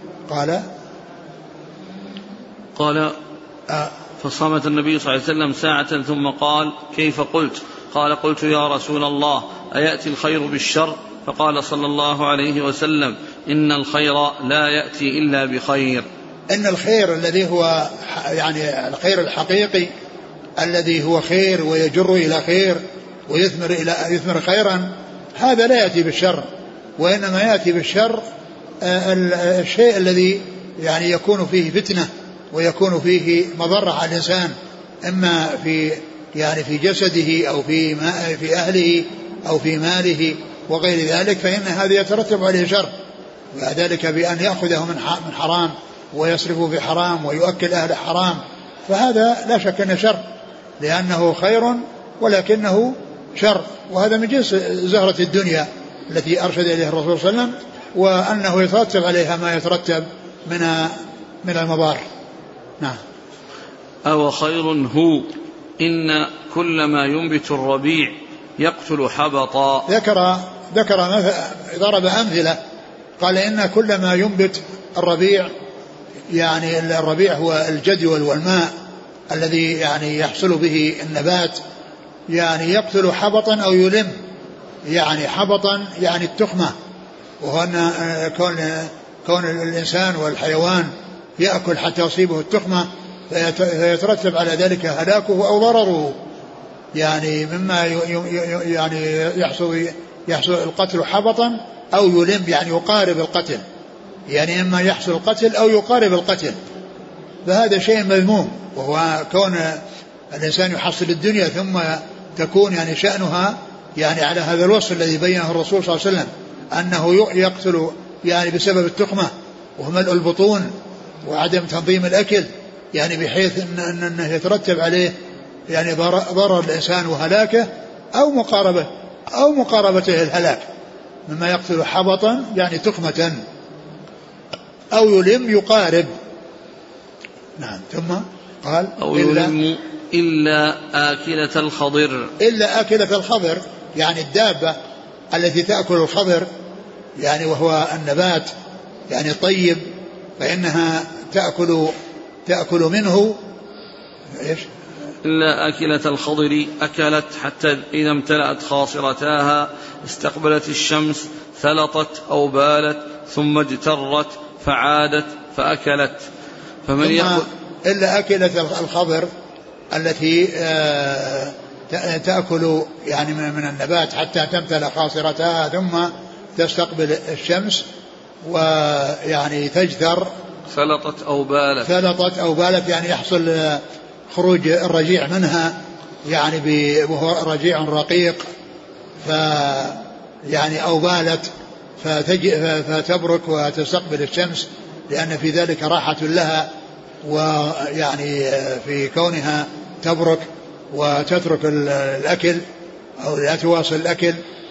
قال فصامت النبي صلى الله عليه وسلم ساعة ثم قال: كيف قلت؟ قال: قلت يا رسول الله أيأتي الخير بالشر؟ فقال صلى الله عليه وسلم: إن الخير لا يأتي إلا بخير. إن الخير الذي هو يعني الخير الحقيقي الذي هو خير ويجر إلى خير ويثمر خيرا، هذا لا يأتي بالشر، وإنما يأتي بالشر الشيء الذي يعني يكون فيه فتنة ويكون فيه مضرة على الإنسان، إما في يعني في جسده أو في أهله أو في ماله وغير ذلك، فإن هذا يترتب عليه شر، وذلك بأن يأخذه من حرام ويصرفه في حرام ويؤكل أهل حرام، فهذا لا شك أنه شر لأنه خير ولكنه شر. وهذا من جنس زهرة الدنيا التي أرشد إليه الرسول صلى الله عليه وسلم، وأنه يترتب عليها ما يترتب من المضار. نعم. أو خير هو إن كل ما ينبت الربيع يقتل حبطا. ذكر ضرب أمثلة، قال إن كل ما ينبت الربيع، يعني الربيع هو الجدول والماء الذي يعني يحصل به النبات، يعني يقتل حبطا أو يلم. يعني حبطا يعني التخمة، وهو أن كون الإنسان والحيوان يأكل حتى يصيبه التخمة فيترتب على ذلك هلاكه أو ضرره، يعني مما يعني يحصل القتل حبطا أو يلم، يعني يقارب القتل، يعني إما يحصل القتل أو يقارب القتل، فهذا شيء مذموم. وهو كون الإنسان يحصل الدنيا ثم تكون يعني شأنها يعني على هذا الوصف الذي بينه الرسول صلى الله عليه وسلم، أنه يقتل يعني بسبب التخمة وهو ملء البطون وعدم تنظيم الأكل، يعني بحيث أنه يترتب عليه يعني ضرر الإنسان وهلاكه أو مقاربته الهلاك، مما يقتل حبطا يعني تخمة أو يلم يقارب. نعم. ثم قال أو يلم إلا آكلة الخضر. إلا آكلة الخضر يعني الدابة التي تأكل الخضر، يعني وهو النبات يعني طيب، فإنها تأكل منه. إيش؟ إلا آكلة الخضر أكلت حتى إذا امتلأت خاصرتاها استقبلت الشمس ثلطت أو بالت ثم اجترت فعادت فأكلت. فمن يأكل إلا آكلة الخضر التي تأكل يعني من النبات حتى تمتلأ خاصرتها ثم تستقبل الشمس ويعني تجثر. ثلطت أو بالت يعني يحصل خروج الرجيع منها، يعني وهو رجيع رقيق، يعني أو بالت فتبرك وتستقبل الشمس، لأن في ذلك راحة لها، ويعني في كونها تبرك وتترك الأكل أو لا تواصل الأكل،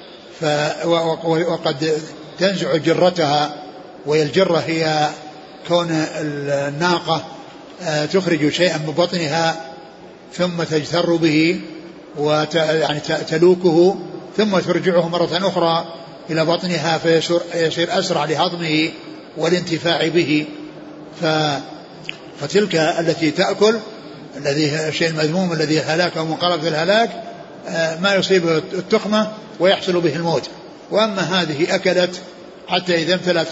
وقد تنزع جرتها، والجرة هي كون الناقة تخرج شيئا من بطنها ثم تجتر به يعني تلوكه ثم ترجعه مرة أخرى إلى بطنها فيصير أسرع لهضمه والانتفاع به. فتلك التي تأكل الذي الشيء المذموم الذي هلاك أو مقاربة الهلاك ما يصيب التخمة ويحصل به الموت. وأما هذه أكلت حتى إذا امتلأت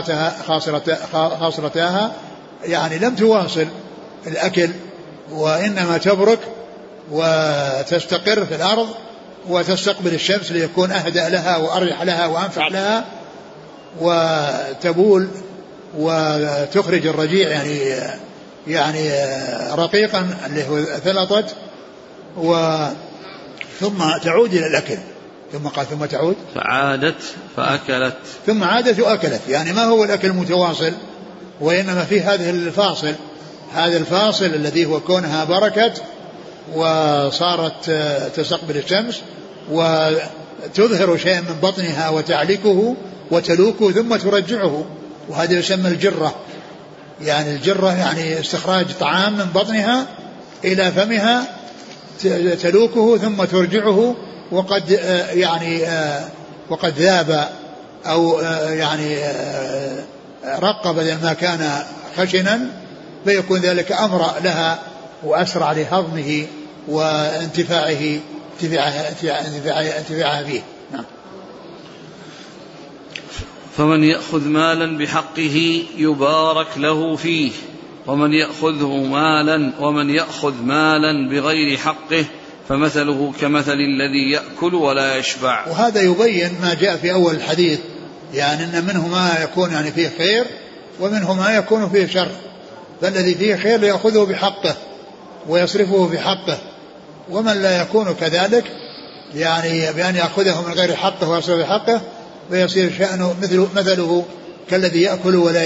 خاصرتها يعني لم تواصل الأكل، وإنما تبرك وتستقر في الأرض وتستقبل الشمس ليكون أهدأ لها وأريح لها وأنفع لها، وتبول وتخرج الرجيع يعني رقيقا اللي هو ثلطت، ثم تعود إلى الأكل. ثم قال ثم تعود فعادت فأكلت، ثم عادت وأكلت، يعني ما هو الأكل المتواصل، وإنما في هذا الفاصل الذي هو كونها بركت وصارت تستقبل الشمس وتظهر شيئا من بطنها وتعلكه وتلوكه ثم ترجعه، وهذا يسمى الجرة. يعني الجرة يعني استخراج طعام من بطنها إلى فمها تلوكه ثم ترجعه، وقد ذاب أو يعني رق بدل ما كان خشنا، فيكون ذلك أمرأ لها وأسرع لهضمه وانتفاعه فيه. نعم. فمن يأخذ مالا بحقه يبارك له فيه، ومن يأخذ مالا بغير حقه فمثله كمثل الذي يأكل ولا يشبع. وهذا يبين ما جاء في أول الحديث، يعني أن منه ما يكون يعني فيه خير ومنه ما يكون فيه شر، فالذي فيه خير يأخذه بحقه ويصرفه بحقه، ومن لا يكون كذلك يعني بأن يأخذه من غير حقه ويصرفه بحقه ويصير شأنه مثله كالذي يأكل ولا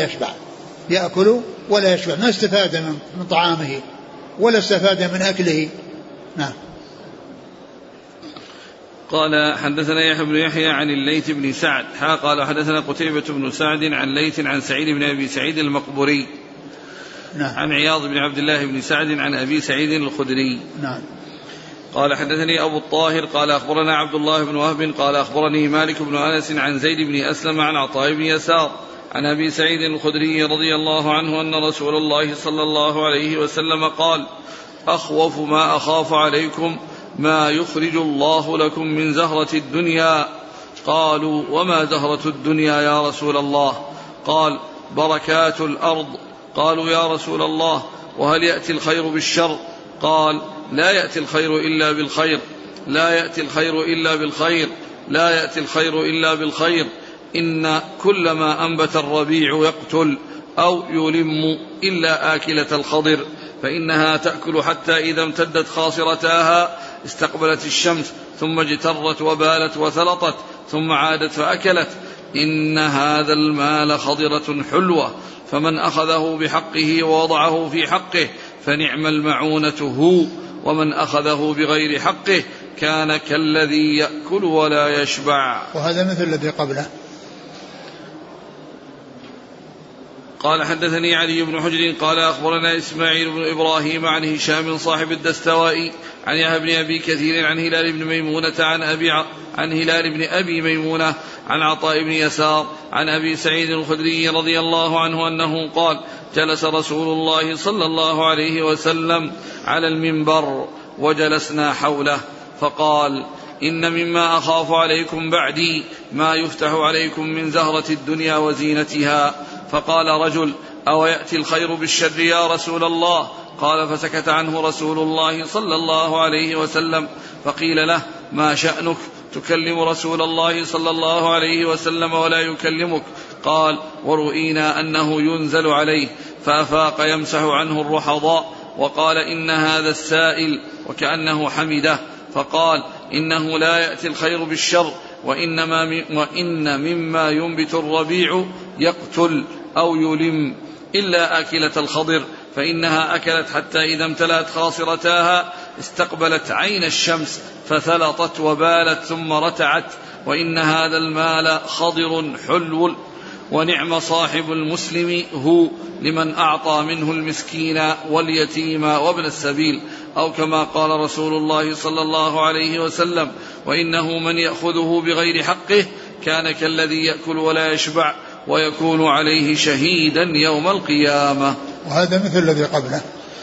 يشبع، ما استفاد من طعامه ولا استفاد من أكله. نعم. قال حدثنا يحيى بن يحيى عن الليث بن سعد قال حدثنا قتيبة بن سعد عن ليث عن سعيد بن أبي سعيد المقبوري عن عياض بن عبد الله بن سعد عن أبي سعيد الخدري. قال حدثني أبو الطاهر قال أخبرنا عبد الله بن وهب قال أخبرني مالك بن أنس عن زيد بن أسلم عن عطاء بن يسار عن أبي سعيد الخدري رضي الله عنه أن رسول الله صلى الله عليه وسلم قال أخوف ما أخاف عليكم ما يخرج الله لكم من زهرة الدنيا. قالوا وما زهرة الدنيا يا رسول الله؟ قال بركات الأرض. قالوا يا رسول الله وهل يأتي الخير بالشر؟ قال لا يأتي الخير إلا بالخير، لا يأتي الخير إلا بالخير، لا يأتي الخير إلا بالخير. إن كل ما أنبت الربيع يقتل أو يلم إلا آكلة الخضر، فإنها تأكل حتى إذا امتدت خاصرتاها استقبلت الشمس ثم اجترت وبالت وثلطت ثم عادت فأكلت. إن هذا المال خضرة حلوة، فمن أخذه بحقه ووضعه في حقه فنعم المعونة هو، ومن أخذه بغير حقه كان كالذي يأكل ولا يشبع. وهذا مثل الذي قبله. قال حدثني علي بن حجر قال أخبرنا إسماعيل بن إبراهيم عن هشام صاحب الدستوائي عن يحيى بن أبي كثير عن هلال بن ميمونة عن هلال بن أبي ميمونة عن عطاء بن يسار عن أبي سعيد الخدري رضي الله عنه أنه قال جلس رسول الله صلى الله عليه وسلم على المنبر وجلسنا حوله فقال إن مما أخاف عليكم بعدي ما يفتح عليكم من زهرة الدنيا وزينتها. فقال رجل أو يأتي الخير بالشر يا رسول الله؟ قال فسكت عنه رسول الله صلى الله عليه وسلم. فقيل له ما شأنك تكلم رسول الله صلى الله عليه وسلم ولا يكلمك؟ قال ورؤينا أنه ينزل عليه. فأفاق يمسح عنه الرحضاء وقال إن هذا السائل وكأنه حمده. فقال إنه لا يأتي الخير بالشر، وإن مما ينبت الربيع يقتل أو يلم إلا آكلة الخضر، فإنها أكلت حتى إذا امتلأت خاصرتاها استقبلت عين الشمس فثلطت وبالت ثم رتعت. وإن هذا المال خضر حلو، ونعم صاحب المسلم هو لمن أعطى منه المسكين واليتيم وابن السبيل، أو كما قال رسول الله صلى الله عليه وسلم وإنه من يأخذه بغير حقه كان كالذي يأكل ولا يشبع ويكون عليه شهيدا يوم القيامة. وهذا مثل الذي قبله.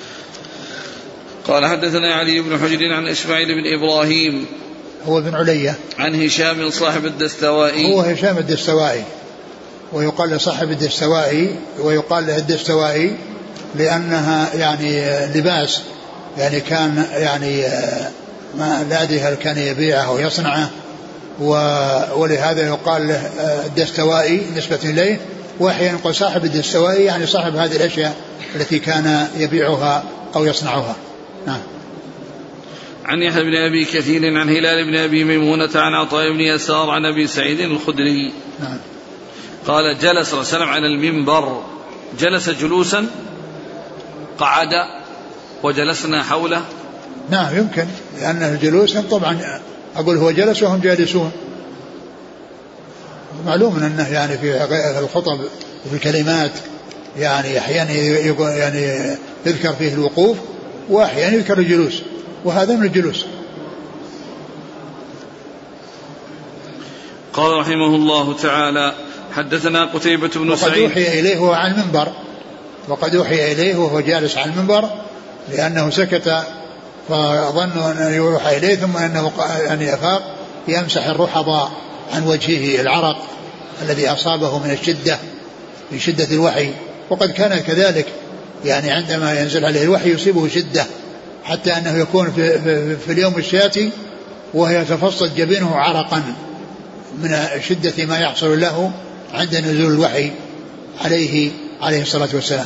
قال حدثنا علي بن حجر عن إسماعيل بن إبراهيم هو بن علية عن هشام صاحب الدستوائي. هو هشام الدستوائي، ويقال له صاحب الدستوائي، ويقال له الدستوائي لأنها يعني لباس، يعني كان يعني ما لا أدري هل كان يبيعه أو يصنعه، ولهذا يقال له الدستوائي نسبة إليه. وأحيانا يقول صاحب الدستوائي يعني صاحب هذه الأشياء التي كان يبيعها أو يصنعها. نعم. عن يحيى بن أبي كثير عن هلال بن أبي ميمونة عن عطاء بن يسار عن أبي سعيد الخدري. نعم. قال جلس صلى الله عليه وسلم على المنبر، جلس جلوسا قعد وجلسنا حوله. نعم يمكن، لأن الجلوس طبعا أقول هو جلس وهم جالسون، معلوم أنه يعني في الخطب وفي الكلمات يعني أحيانا يعني يذكر فيه الوقوف وأحيانا يذكر الجلوس، وهذا من الجلوس. قال رحمه الله تعالى حدثنا قتيبة بن سعيد. وقد أوحي إليه وهو على المنبر، وقد أوحي إليه وهو جالس على المنبر، لأنه سكت فظنوا أن يوحى إليه، ثم أنه يعني أفاق يمسح الرحضاء عن وجهه، العرق الذي أصابه من الشدة، من شدة الوحي. وقد كان كذلك، يعني عندما ينزل عليه الوحي يصيبه شدة حتى أنه يكون في اليوم الشاتي وهي يتفصل جبينه عرقا من شدة ما يحصل له عند نزول الوحي عليه الصلاة والسلام.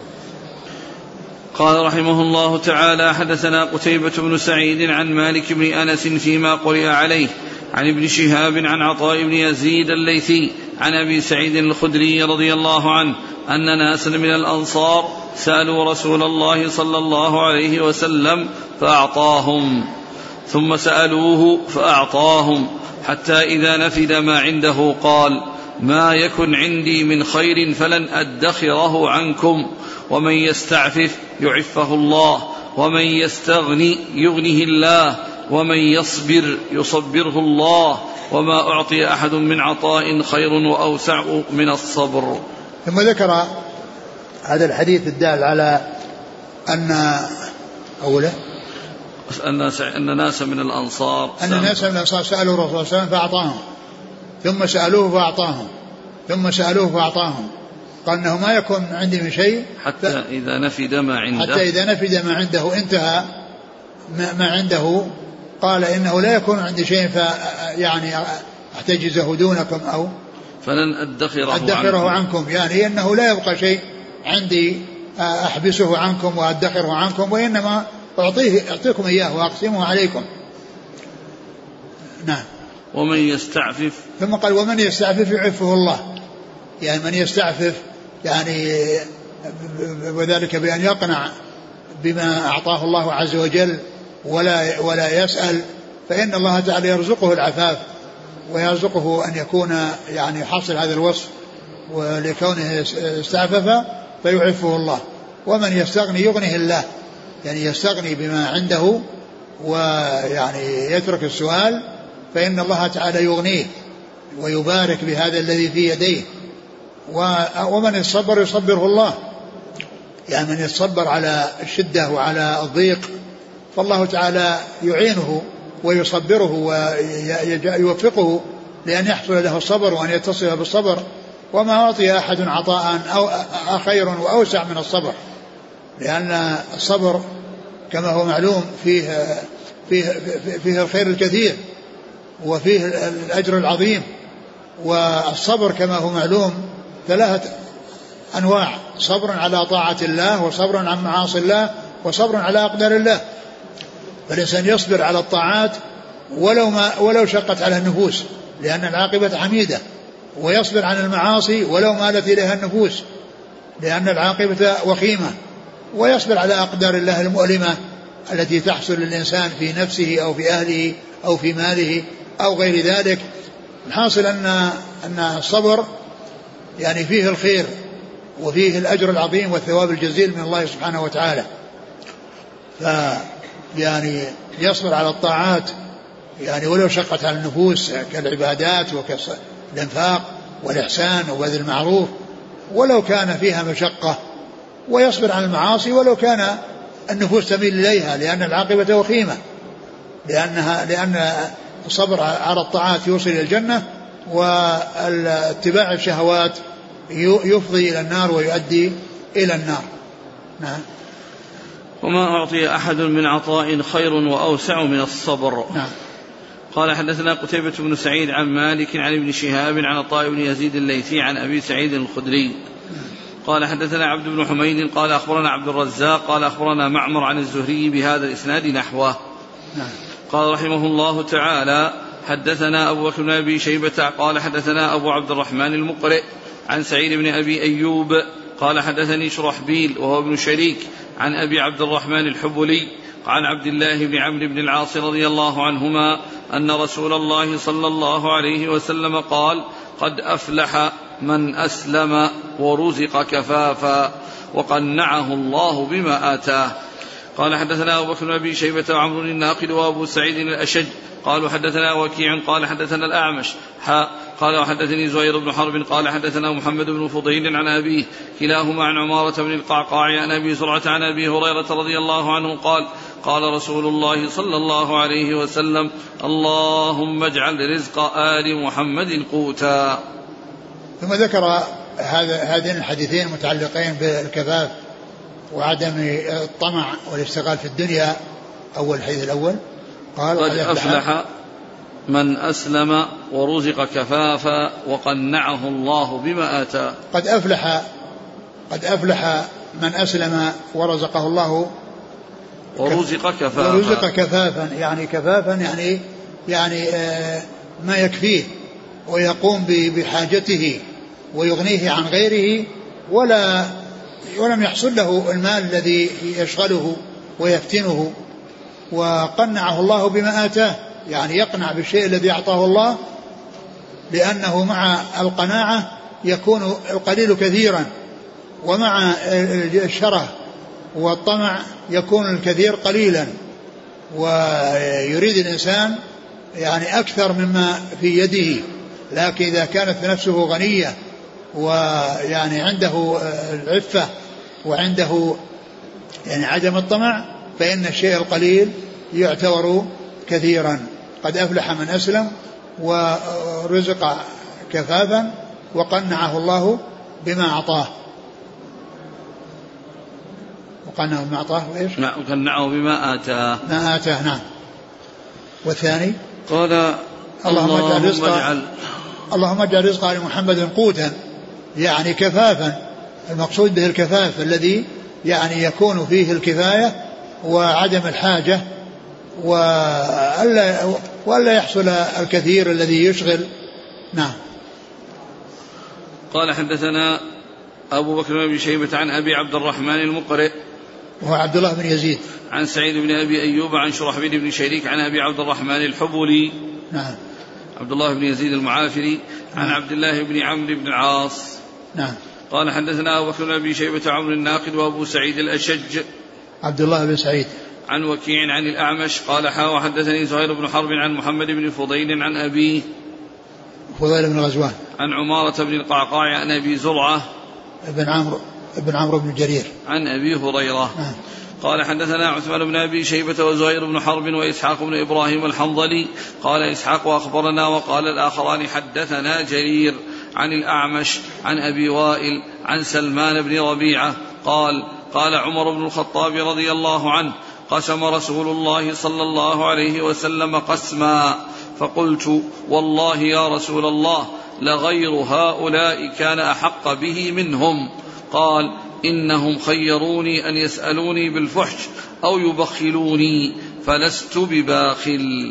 قال رحمه الله تعالى حدثنا قتيبة بن سعيد عن مالك بن أنس فيما قرئ عليه عن ابن شهاب عن عطاء بن يزيد الليثي عن أبي سعيد الخدري رضي الله عنه أن ناسا من الأنصار سألوا رسول الله صلى الله عليه وسلم فأعطاهم. ثم سألوه فأعطاهم، حتى إذا نفد ما عنده قال: ما يكن عندي من خير فلن أدخره عنكم، ومن يستعفف يعفه الله، ومن يستغني يغنه الله، ومن يصبر يصبره الله، وما أعطي أحد من عطاء خير وأوسع من الصبر. ثم ذكر هذا الحديث الدال على أن أوله أن ناس من الأنصار سألوا الرسول صلى الله عليه وسلم فأعطاهم، ثم سألوه فأعطاهم، ثم سألوه فأعطاهم، قال إنه ما يكون عندي من شيء حتى إذا نفد ما عنده انتهى ما عنده، قال إنه لا يكون عندي شيء يعني أحتجزه دونكم أو فلن أدخره عنكم، يعني أنه لا يبقى شيء عندي أحبسه عنكم وأدخره عنكم، وإنما أعطيكم إياه وأقسمه عليكم. نعم. ومن يستعفف، ثم قال: ومن يستعفف يعفه الله، يعني من يستعفف يعني وذلك بأن يقنع بما أعطاه الله عز وجل ولا يسأل، فإن الله تعالى يرزقه العفاف ويرزقه أن يكون يعني حصل هذا الوصف، ولكونه استعفف فيعفه الله. ومن يستغني يغنه الله، يعني يستغني بما عنده ويعني يترك السؤال، فإن الله تعالى يغنيه ويبارك بهذا الذي في يديه. ومن يصبر يصبره الله، يعني من يصبر على الشدة وعلى الضيق فالله تعالى يعينه ويصبره ويوفقه لأن يحصل له الصبر وأن يتصل بالصبر. وما أعطي أحد عطاء أو خير وأوسع من الصبر، لأن الصبر كما هو معلوم فيه الخير الكثير وفيه الأجر العظيم. والصبر كما هو معلوم 3 أنواع: صبر على طاعة الله، وصبر عن معاصي الله، وصبر على أقدار الله. فالإنسان يصبر على الطاعات ولو شقت على النفوس لأن العاقبة حميدة، ويصبر عن المعاصي ولو مالت إليها النفوس لأن العاقبة وخيمة، ويصبر على أقدار الله المؤلمة التي تحصل للإنسان في نفسه أو في أهله أو في ماله أو غير ذلك. الحاصل أن الصبر يعني فيه الخير وفيه الأجر العظيم والثواب الجزيل من الله سبحانه وتعالى. يعني يصبر على الطاعات يعني ولو شقت على النفوس كالعبادات وكالإنفاق والإحسان وبذل المعروف ولو كان فيها مشقة، ويصبر على المعاصي ولو كان النفوس تميل إليها لأن العاقبة وخيمة، لأن الصبر على الطاعات يوصل إلى الجنة، واتباع الشهوات يفضي إلى النار ويؤدي إلى النار. نعم. وما أعطي أحد من عطاء خير وأوسع من الصبر. نعم. قال: حدثنا قتيبة بن سعيد عن مالك عن ابن شهاب عن عطاء بن يزيد الليثي عن أبي سعيد الخدري قال: حدثنا عبد بن حميد قال: أخبرنا عبد الرزاق قال: أخبرنا معمر عن الزهري بهذا الإسناد نحوه. نعم. قال رحمه الله تعالى: حدثنا أبو بكر بن أبي شيبة قال: حدثنا أبو عبد الرحمن المقرئ عن سعيد بن أبي أيوب قال: حدثني شرحبيل وهو ابن شريك عن أبي عبد الرحمن الحبلي عن عبد الله بن عمرو بن العاص رضي الله عنهما أن رسول الله صلى الله عليه وسلم قال: قد أفلح من أسلم ورزق كفافا وقنعه الله بما آتاه. قال: حدثنا أبو بكر بن أبي شيبة وعمرو الناقد وأبو سعيد الأشج قالوا: حدثنا وكيع قال: حدثنا الأعمش قال: وحدثني زهير بن حرب قال: حدثنا محمد بن فضيل عن أبيه كلاهما عن عمارة بن القعقاع عن أبي زرعة عن أبي هريرة رضي الله عنه قال: قال رسول الله صلى الله عليه وسلم: اللهم اجعل رزق آل محمد قوتا. ثم ذكر هذين الحديثين متعلقين بالكفاف وعدم الطمع والاشتغال في الدنيا. أول الحديث الأول قال: قد أفلح من أسلم ورزق كفافا وقنعه الله بما آتاه. قد أفلح من أسلم ورزقه الله ورزق كفافا يعني كفافا يعني ما يكفيه ويقوم بحاجته ويغنيه عن غيره، ولم يحصل له المال الذي يشغله ويفتنه وقنعه الله بما آتاه، يعني يقنع بالشيء الذي أعطاه الله، لأنه مع القناعة يكون القليل كثيرا، ومع الشره والطمع يكون الكثير قليلا، ويريد الإنسان يعني أكثر مما في يده. لكن إذا كانت نفسه غنية ويعني عنده العفة وعنده يعني عدم الطمع، فإن الشيء القليل يعتبر كثيرا. قد أفلح من أسلم ورزق كفافا وقنعه الله بما أعطاه. وقنعه بما أعطاه وإيش؟ وقنعه بما آتاه. ما آتاه، نعم. والثاني قال اللهم اجعل رزق آل محمد قوتا، يعني كفافا. المقصود به الكفاف الذي يعني يكون فيه الكفاية وعدم الحاجة، وألا يحصل الكثير الذي يشغل. نعم. قال حدثنا أبو بكر بن أبي شيبة عن أبي عبد الرحمن المقرئ وهو عبد الله بن يزيد، عن سعيد بن أبي أيوب عن شرحبيل بن شريك عن أبي عبد الرحمن الحبلي، نعم، عبد الله بن يزيد المعافري، عن عبد الله بن عمرو بن العاص. نعم. قال حدثنا أبو بكر بن أبي شيبة عمرو الناقد وأبو سعيد الأشج عبد الله بن سعيد عن وكيع عن الأعمش قال حدثني زهير بن حرب عن محمد بن فضيل عن أبيه فضيل بن غزوان عن عمارة بن القعقاع عن أبي زرعة ابن عمرو بن جرير عن أبي هريرة. قال حدثنا عثمان بن أبي شيبة وزهير بن حرب وإسحاق بن إبراهيم الحنظلي قال إسحاق أخبرنا، وقال الآخران حدثنا جرير عن الأعمش عن أبي وائل عن سلمان بن ربيعة قال عمر بن الخطاب رضي الله عنه قسم رسول الله صلى الله عليه وسلم قسما، فقلت والله يا رسول الله لغير هؤلاء كان أحق به منهم. قال إنهم خيروني أن يسألوني بالفحش أو يبخلوني فلست بباخل.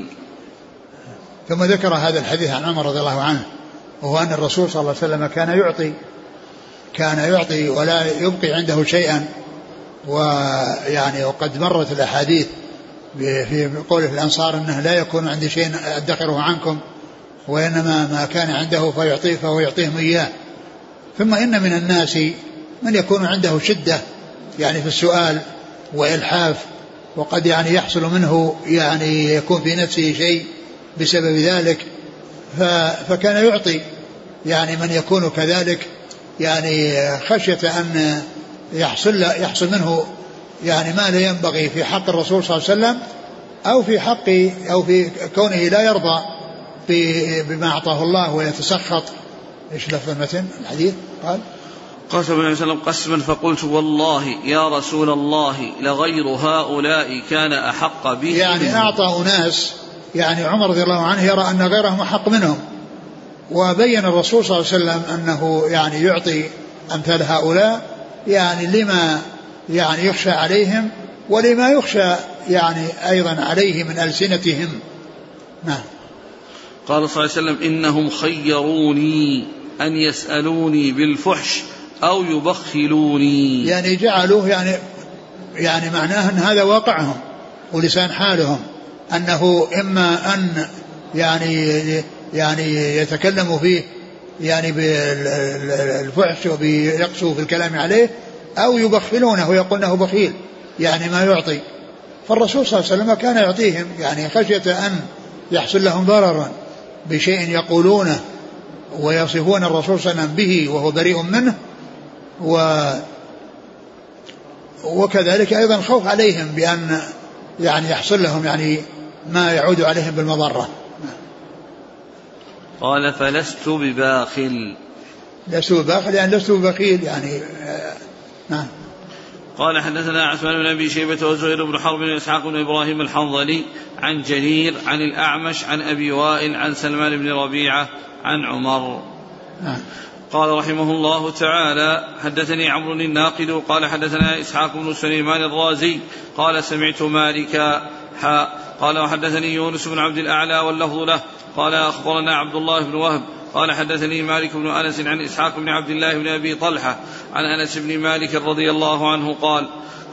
ثم ذكر هذا الحديث عن عمر رضي الله عنه، وهو أن الرسول صلى الله عليه وسلم كان يعطي ولا يبقي عنده شيئا. ويعني وقد مرت الأحاديث في قوله في الأنصار أنه لا يكون عندي شيء أدخره عنكم، وإنما ما كان عنده فهو يعطيهم إياه. ثم إن من الناس من يكون عنده شدة يعني في السؤال وإلحاف، وقد يعني يحصل منه يعني يكون في نفسه شيء بسبب ذلك، فكان يعطي يعني من يكون كذلك، يعني خشية أن يحصل منه يعني ما لا ينبغي في حق الرسول صلى الله عليه وسلم، أو في كونه لا يرضى بما أعطاه الله ويتسخط. إيش لفظ المتن الحديث؟ قال قسم النبي صلى الله عليه وسلم قسما فقلت والله يا رسول الله لغير هؤلاء كان أحق به. يعني أعطى أناس، يعني عمر رضي الله عنه يرى أن غيرهم أحق منهم، وبين الرسول صلى الله عليه وسلم أنه يعني يعطي أمثال هؤلاء يعني لما يعني يخشى عليهم ولما يخشى يعني أيضا عليه من ألسنتهم. نعم. قال صلى الله عليه وسلم إنهم خيروني أن يسألوني بالفحش أو يبخلوني، يعني جعلوه يعني معناه أن هذا واقعهم ولسان حالهم، أنه إما أن يعني يتكلموا فيه يعني بالفحش وبيقسوا في الكلام عليه، أو يبخلونه ويقولونه بخيل يعني ما يعطي. فالرسول صلى الله عليه وسلم كان يعطيهم يعني خشية أن يحصل لهم ضررا بشيء يقولونه ويصفون الرسول صلى الله عليه وسلم به وهو بريء منه، وكذلك أيضا خوف عليهم بأن يعني يحصل لهم يعني ما يعود عليهم بالمضرة. قال فلست بباخل، يعني لست ببخيل يعني. نعم. قال حدثنا عثمان بن أبي شيبة وزهير بن حرب وإسحاق بن إبراهيم الحنظلي عن جرير عن الأعمش عن أبي وائل عن سلمان بن ربيعة عن عمر. قال رحمه الله تعالى حدثني عمرو الناقد قال حدثنا إسحاق بن سليمان الرازي قال سمعت مالكا قال وحدثني يونس بن عبد الأعلى واللفظ له قال أخبرنا عبد الله بن وهب قال حدثني مالك بن أنس عن إسحاق بن عبد الله بن أبي طلحة عن أنس بن مالك رضي الله عنه قال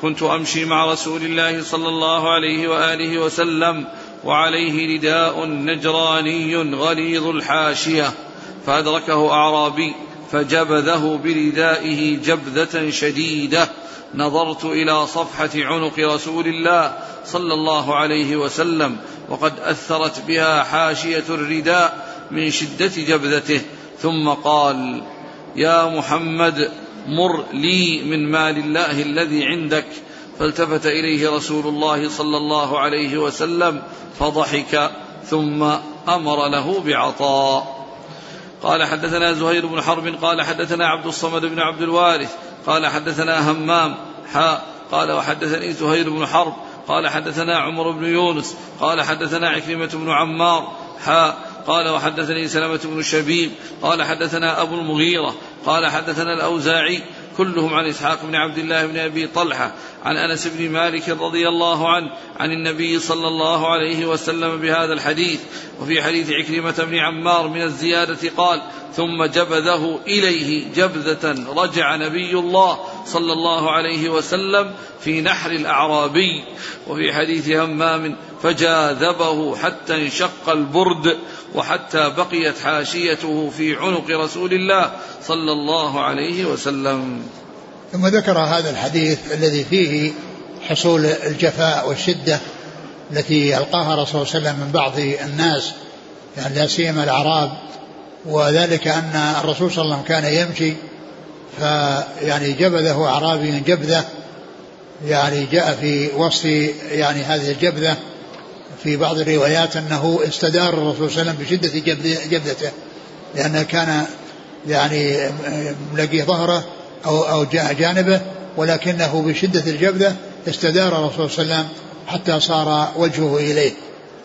كنت أمشي مع رسول الله صلى الله عليه وآله وسلم وعليه رداء نجراني غليظ الحاشية، فأدركه أعرابي فجبذه بردائه جبذة شديدة، نظرت إلى صفحة عنق رسول الله صلى الله عليه وسلم وقد أثرت بها حاشية الرداء من شدة جبذته، ثم قال: يا محمد مر لي من مال الله الذي عندك. فالتفت إليه رسول الله صلى الله عليه وسلم فضحك ثم أمر له بعطاء. قال حدثنا زهير بن حرب قال حدثنا عبد الصمد بن عبد الوارث قال حدثنا همام قال وحدثني زهير بن حرب قال حدثنا عمر بن يونس قال حدثنا عكرمة بن عمار قال وحدثني سلمة بن شبيب قال حدثنا أبو المغيرة قال حدثنا الأوزاعي كلهم عن إسحاق بن عبد الله بن أبي طلحة عن أنس بن مالك رضي الله عنه عن النبي صلى الله عليه وسلم بهذا الحديث. وفي حديث عكرمة بن عمار من الزيادة قال: ثم جبذه إليه جبذة رجع نبي الله صلى الله عليه وسلم في نحر الأعرابي. وفي حديث همام: فجاذبه حتى انشق البرد وحتى بقيت حاشيته في عنق رسول الله صلى الله عليه وسلم. ثم ذكر هذا الحديث الذي فيه حصول الجفاء والشدة التي ألقاها رسول صلى الله عليه وسلم من بعض الناس، يعني لا سيما الأعراب، وذلك أن الرسول صلى الله عليه وسلم كان يمشي فيعني جبذه أعرابي جبذة، يعني جاء في وصف يعني هذه الجبذة في بعض الروايات أنه استدار الرسول صلى الله عليه وسلم بشدة جبذته، لأنه كان يعني ملقي ظهره أو جاء جانبه، ولكنه بشدة الجبذة استدار الرسول صلى الله عليه وسلم حتى صار وجهه إليه.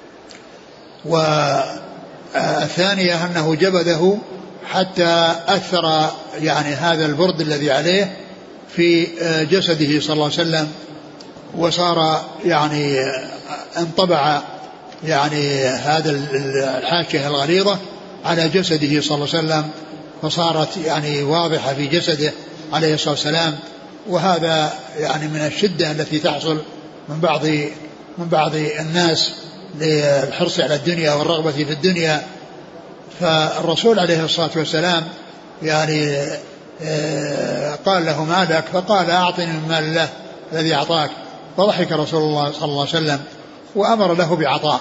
والثانية أنه جبذه حتى أثر يعني هذا البرد الذي عليه في جسده صلى الله عليه وسلم، وصار يعني انطبع يعني هذا الحاشية الغليظة على جسده صلى الله عليه وسلم، فصارت يعني واضحة في جسده عليه الصلاة والسلام. وهذا يعني من الشدة التي تحصل من بعض الناس للحرص على الدنيا والرغبة في الدنيا. فالرسول عليه الصلاة والسلام يعني قال له: ما لك؟ فقال: أعطني من مال الله الذي أعطاك. فضحك رسول الله صلى الله عليه وسلم وأمر له بعطاء.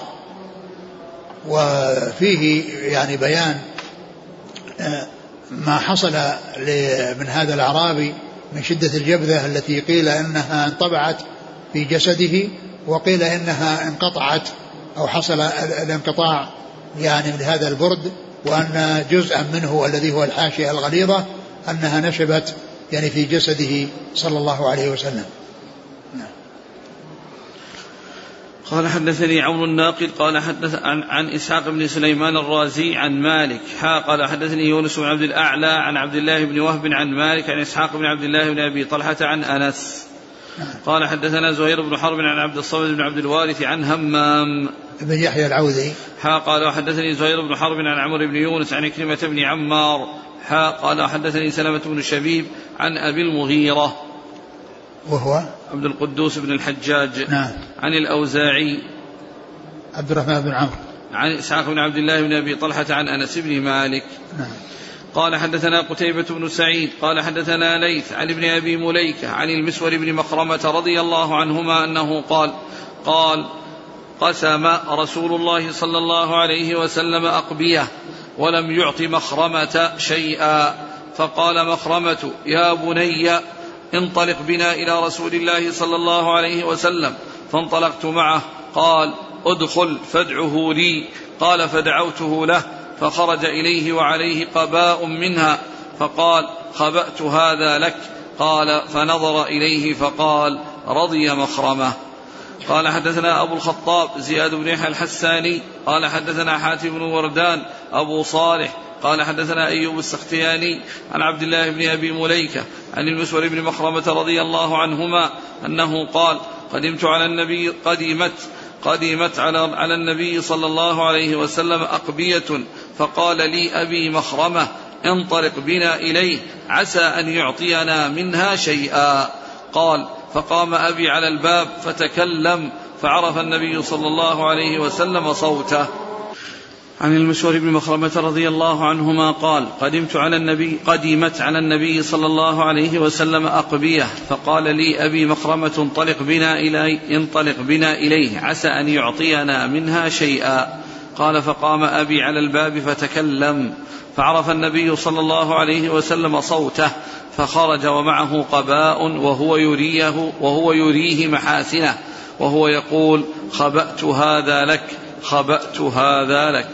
وفيه يعني بيان ما حصل من هذا الأعرابي من شدة الجبذة التي قيل إنها انطبعت في جسده، وقيل إنها انقطعت أو حصل الانقطاع يعني من هذا البرد، وأن جزءا منه الذي هو الحاشية الغليظة أنها نشبت يعني في جسده صلى الله عليه وسلم. قال حدثني عمرو الناقد قال حدث عن إسحاق بن سليمان الرازي عن مالك قال حدثني يونس بن عبد الأعلى عن عبد الله بن وهب عن مالك عن إسحاق بن عبد الله بن أبي طلحة عن أنس. قال حدثنا زهير بن حرب عن عبد الصمد بن عبد الوارث عن همام بن يحيى العوذي قال حدثني زهير بن حرب عن عمرو بن يونس عن عكرمة بن عمار قال حدثني سلمة بن شبيب عن أبي المغيرة وهو عبد القدوس بن الحجاج نعم. عن الأوزاعي عبد الرحمن بن عمرو عن إسحاق بن عبد الله بن أبي طلحة عن أنس بن مالك نعم. قال حدثنا قتيبة بن سعيد قال حدثنا ليث عن ابن أبي مليكة عن المسور بن مخرمة رضي الله عنهما أنه قال قسم رسول الله صلى الله عليه وسلم أقبية ولم يعط مخرمة شيئا، فقال مخرمة: يا بني انطلق بنا إلى رسول الله صلى الله عليه وسلم. فانطلقت معه. قال: ادخل فادعه لي. قال: فدعوته له فخرج إليه وعليه قباء منها، فقال: خبأت هذا لك. قال: فنظر إليه فقال: رضي مخرمة. قال حدثنا أبو الخطاب زياد بن يحيى الحساني قال حدثنا حاتم بن وردان أبو صالح قال حدثنا أيوب السختياني عن عبد الله بن أبي مليكة عن المسور بن مخرمة رضي الله عنهما أنه قال: قدمت على النبي صلى الله عليه وسلم أقبية، فقال لي أبي مخرمة: انطلق بنا إليه عسى أن يعطينا منها شيئا. قال: فقام أبي على الباب فتكلم فعرف النبي صلى الله عليه وسلم صوته. عن المسور بن مخرمة رضي الله عنهما قال: قدمت على النبي صلى الله عليه وسلم أقبية، فقال لي أبي مخرمة: انطلق بنا إليه عسى أن يعطينا منها شيئا. قال: فقام أبي على الباب فتكلم فعرف النبي صلى الله عليه وسلم صوته، فخرج ومعه قباء وهو يريه محاسنه وهو يقول: خبأت هذا لك، خبأت هذا لك.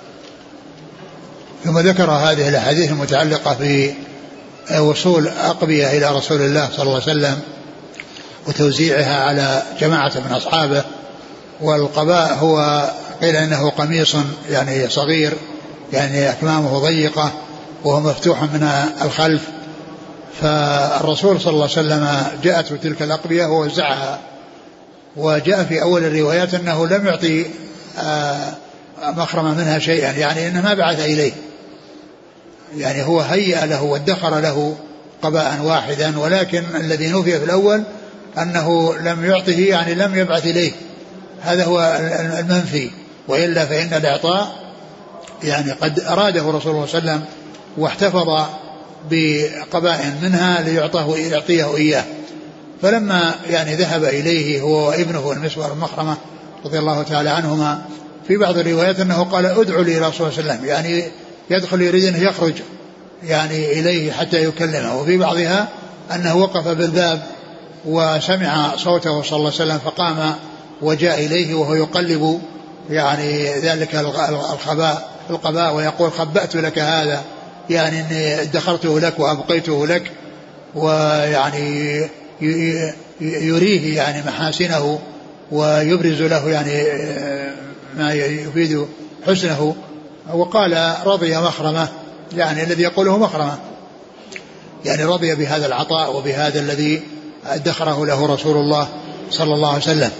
ثم ذكر هذه الأحاديث المتعلقة في وصول أقبية إلى رسول الله صلى الله عليه وسلم وتوزيعها على جماعة من أصحابه. والقباء هو قيل إنه قميص يعني صغير، يعني أكمامه ضيقة وهو مفتوح من الخلف. فالرسول صلى الله عليه وسلم جاءته تلك الأقبية ووزعها. وجاء في أول الروايات أنه لم يعطي مخرمة منها شيئا، يعني إنما بعث إليه، يعني هو هيأ له وادخر له قباء واحدا، ولكن الذي نوفي في الأول أنه لم يعطه، يعني لم يبعث إليه. هذا هو المنفي، وإلا فإن الإعطاء يعني قد أراده رسول الله صلى الله عليه وسلم واحتفظ بقباء منها ليعطيه إياه. فلما يعني ذهب إليه هو وابنه المسور المخرمة رضي الله تعالى عنهما، في بعض الروايات أنه قال: ادعوا لي رسول الله صلى الله عليه وسلم، يعني يدخل يريد أن يخرج يعني إليه حتى يكلمه. وفي بعضها أنه وقف بالباب وسمع صوته صلى الله عليه وسلم فقام وجاء إليه وهو يقلب يعني ذلك القباء ويقول: خبأت لك هذا، يعني أني ادخرته لك وأبقيته لك، ويعني يريه يعني محاسنه ويبرز له يعني ما يفيد حسنه. وقال: رضي مخرمة، يعني الذي يقوله مخرمة، يعني رضي بهذا العطاء وبهذا الذي ادخره له رسول الله صلى الله عليه وسلم.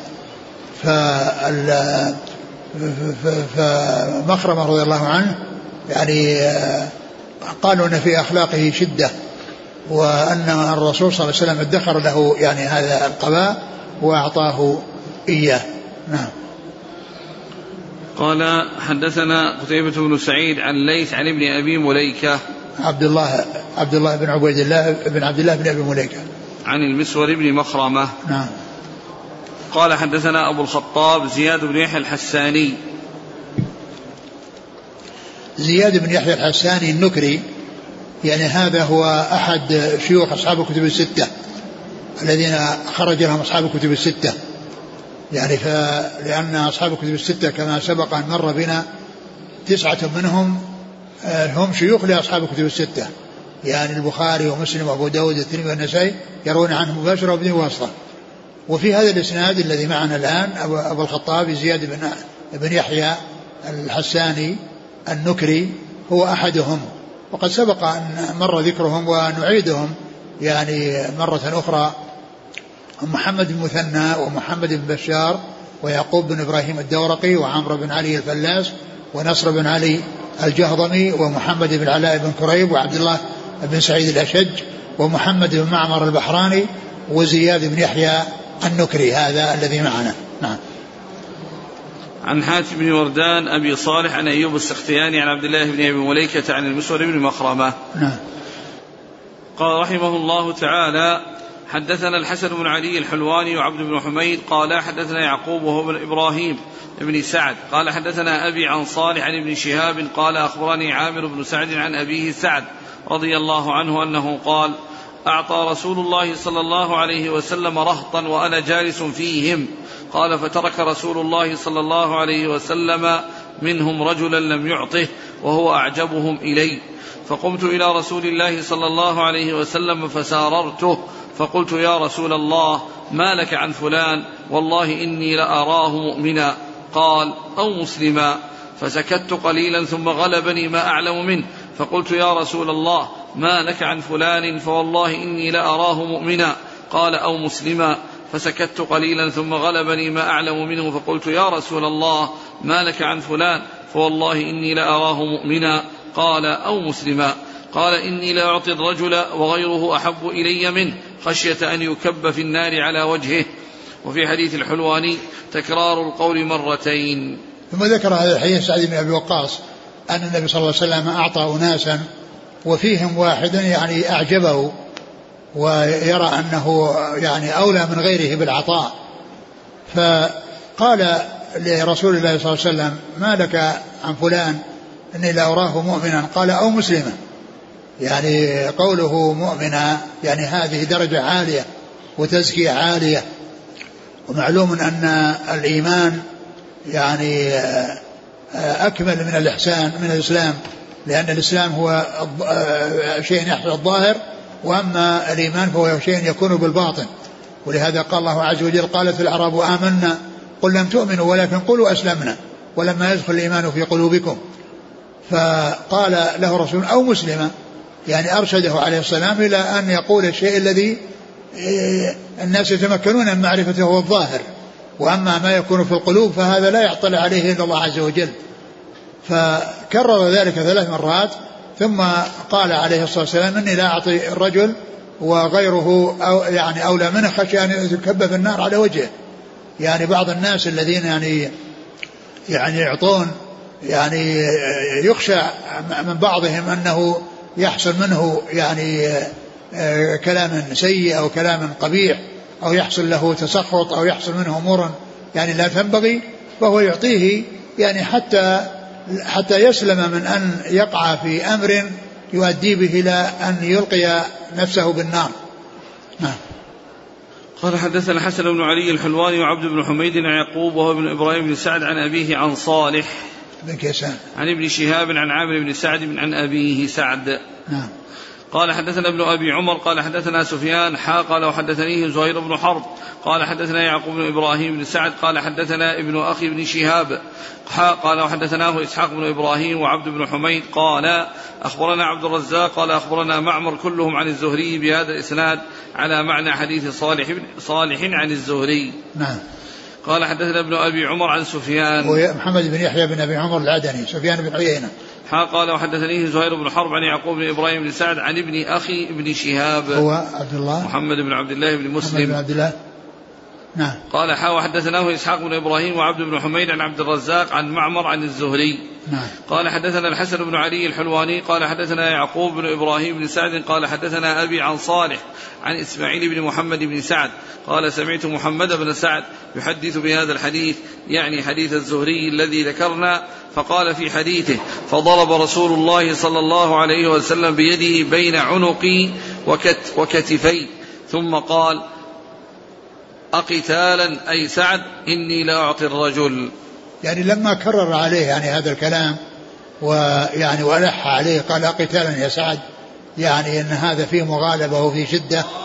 فمخرمة رضي الله عنه يعني قالوا أن في أخلاقه شدة، وأن الرسول صلى الله عليه وسلم ادخر له يعني هذا القباء وأعطاه إياه. نعم. قال: حدثنا قتيبة بن سعيد عن ليث عن ابن أبي مليكة عبد الله بن عبيد الله بن عبد الله بن أبي مليكة عن المسور بن مخرمة. نعم. قال: حدثنا أبو الخطاب زياد بن يحيى الحساني. زياد بن يحيى الحساني النكري، يعني هذا هو أحد شيوخ أصحاب الكتب الستة الذين خرج لهم أصحاب الكتب الستة، يعني لأن أصحاب الكتب الستة كما سبق أن مر بنا 9 منهم هم شيوخ لأصحاب الكتب الستة، يعني البخاري ومسلم وأبو داود والترمذي والنسائي يرون عنه مباشرة وبدون واسطة. وفي هذا الإسناد الذي معنا الآن أبو الخطاب زياد بن يحيى الحساني النكري هو أحدهم، وقد سبق أن مر ذكرهم ونعيدهم يعني مرة أخرى: محمد بن مثنى ومحمد بن بشار ويعقوب بن إبراهيم الدورقي وعمرو بن علي الفلاس ونصر بن علي الجهضمي ومحمد بن علاء بن كريب وعبد الله بن سعيد الأشج ومحمد بن معمر البحراني وزياد بن يحيى النكري، هذا الذي معنا. نعم. عن حاتم بن وردان أبي صالح عن أيوب السختياني عن عبد الله بن أبي مليكة عن المسور بن مخرمة. نعم. قال رحمه الله تعالى: حدثنا الحسن بن علي الحلواني وعبد بن حميد قال حدثنا يعقوب وهو بن إبراهيم بن سعد قال حدثنا أبي عن صالح عن ابن شهاب قال أخبرني عامر بن سعد عن أبيه سعد رضي الله عنه أنه قال: أعطى رسول الله صلى الله عليه وسلم رهطا وأنا جالس فيهم. قال: فترك رسول الله صلى الله عليه وسلم منهم رجلا لم يعطه وهو أعجبهم إلي، فقمت إلى رسول الله صلى الله عليه وسلم فساررته فقلت: يا رسول الله، ما لك عن فلان؟ والله إني لأراه مؤمنا. قال: أو مسلما. فسكت قليلا ثم غلبني ما أعلم منه، فقلت: يا رسول الله، ما لك عن فلان؟ فوالله إني لأراه مؤمنا. قال: أو مسلما. فسكت قليلا ثم غلبني ما أعلم منه، فقلت: يا رسول الله، ما لك عن فلان؟ فوالله إني لأراه مؤمنا. قال: أو مسلما. قال إني لا أعطي الرجل وغيره أحب إلي منه خشية أن يكب في النار على وجهه. وفي حديث الحلواني تكرار القول مرتين. ثم ذكر هذا الحديث سعد بن أبي وقاص أن النبي صلى الله عليه وسلم أعطى أناسا وفيهم واحد يعني أعجبه ويرى أنه يعني أولى من غيره بالعطاء، فقال لرسول الله صلى الله عليه وسلم ما لك عن فلان إني لا أراه مؤمنا؟ قال أو مسلما. يعني قوله مؤمنا يعني هذه درجة عالية وتزكية عالية، ومعلوم أن الإيمان يعني أكمل من الإحسان من الإسلام، لأن الإسلام هو شيء يحصل الظاهر، وأما الإيمان فهو شيء يكون بالباطن. ولهذا قال الله عز وجل قالت الأعراب آمنا قل لم تؤمنوا ولكن قولوا أسلمنا ولما يدخل الإيمان في قلوبكم. فقال له رسول أو مسلما، يعني أرشده عليه السلام إلى أن يقول الشيء الذي الناس يتمكنون من معرفته هو الظاهر، وأما ما يكون في القلوب فهذا لا يعطل عليه إلا الله عز وجل. فكرر ذلك 3 مرات ثم قال عليه الصلاة والسلام إني لا أعطي الرجل وغيره أو يعني أولى منه خشية أن يكب في النار على وجهه. يعني بعض الناس الذين يعني يعطون يعني يخشى من بعضهم أنه يحصل منه يعني كلام سيء أو كلام قبيح أو يحصل له تسخط أو يحصل منه أمور يعني لا تنبغي، فهو يعطيه يعني حتى يسلم من أن يقع في أمر يؤدي به إلى أن يلقي نفسه بالنار. قال حدثنا الحسن بن علي الحلواني وعبد بن حميد عن يعقوب وهو ابن إبراهيم بن سعد عن أبيه عن صالح بن كيسان عن ابن شهاب عن عامر بن سعد عن أبيه سعد. قال حدثنا ابن أبي عمر قال حدثنا سفيان قال وحدثنيه زهير بن حرب قال حدثنا يعقوب بن إبراهيم بن سعد قال حدثنا ابن أخي بن شهاب قال وحدثناه إسحاق بن إبراهيم وعبد بن حميد قال أخبرنا عبد الرزاق قال أخبرنا معمر كلهم عن الزهري بهذا الإسناد على معنى حديث صالح عن الزهري. قال حدثنا ابن أبي عمر عن سفيان ومحمد بن يحيى بن أبي عمر العدني سفيان بن عيينة قال وحدثنيه زهير بن حرب عن يعقوب بن إبراهيم بن سعد عن ابن أخي ابن شهاب هو عبد الله محمد بن عبد الله بن مسلم بن عبد الله. قال وحدثناه إسحاق بن إبراهيم وعبد بن حميد عن عبد الرزاق عن معمر عن الزهري. قال حدثنا الحسن بن علي الحلواني قال حدثنا يعقوب بن إبراهيم بن سعد قال حدثنا أبي عن صالح عن إسماعيل بن محمد بن سعد قال سمعت محمد بن سعد يحدث بهذا الحديث يعني حديث الزهري الذي ذكرنا، فقال في حديثه فضرب رسول الله صلى الله عليه وسلم بيده بين عنقي وكتفي ثم قال أقتالا أي سعد إني لا أعطي الرجل. يعني لما كرر عليه يعني هذا الكلام ويعني وألح عليه قال أقتالا يا سعد، يعني أن هذا فيه مغالبة وفيه شدة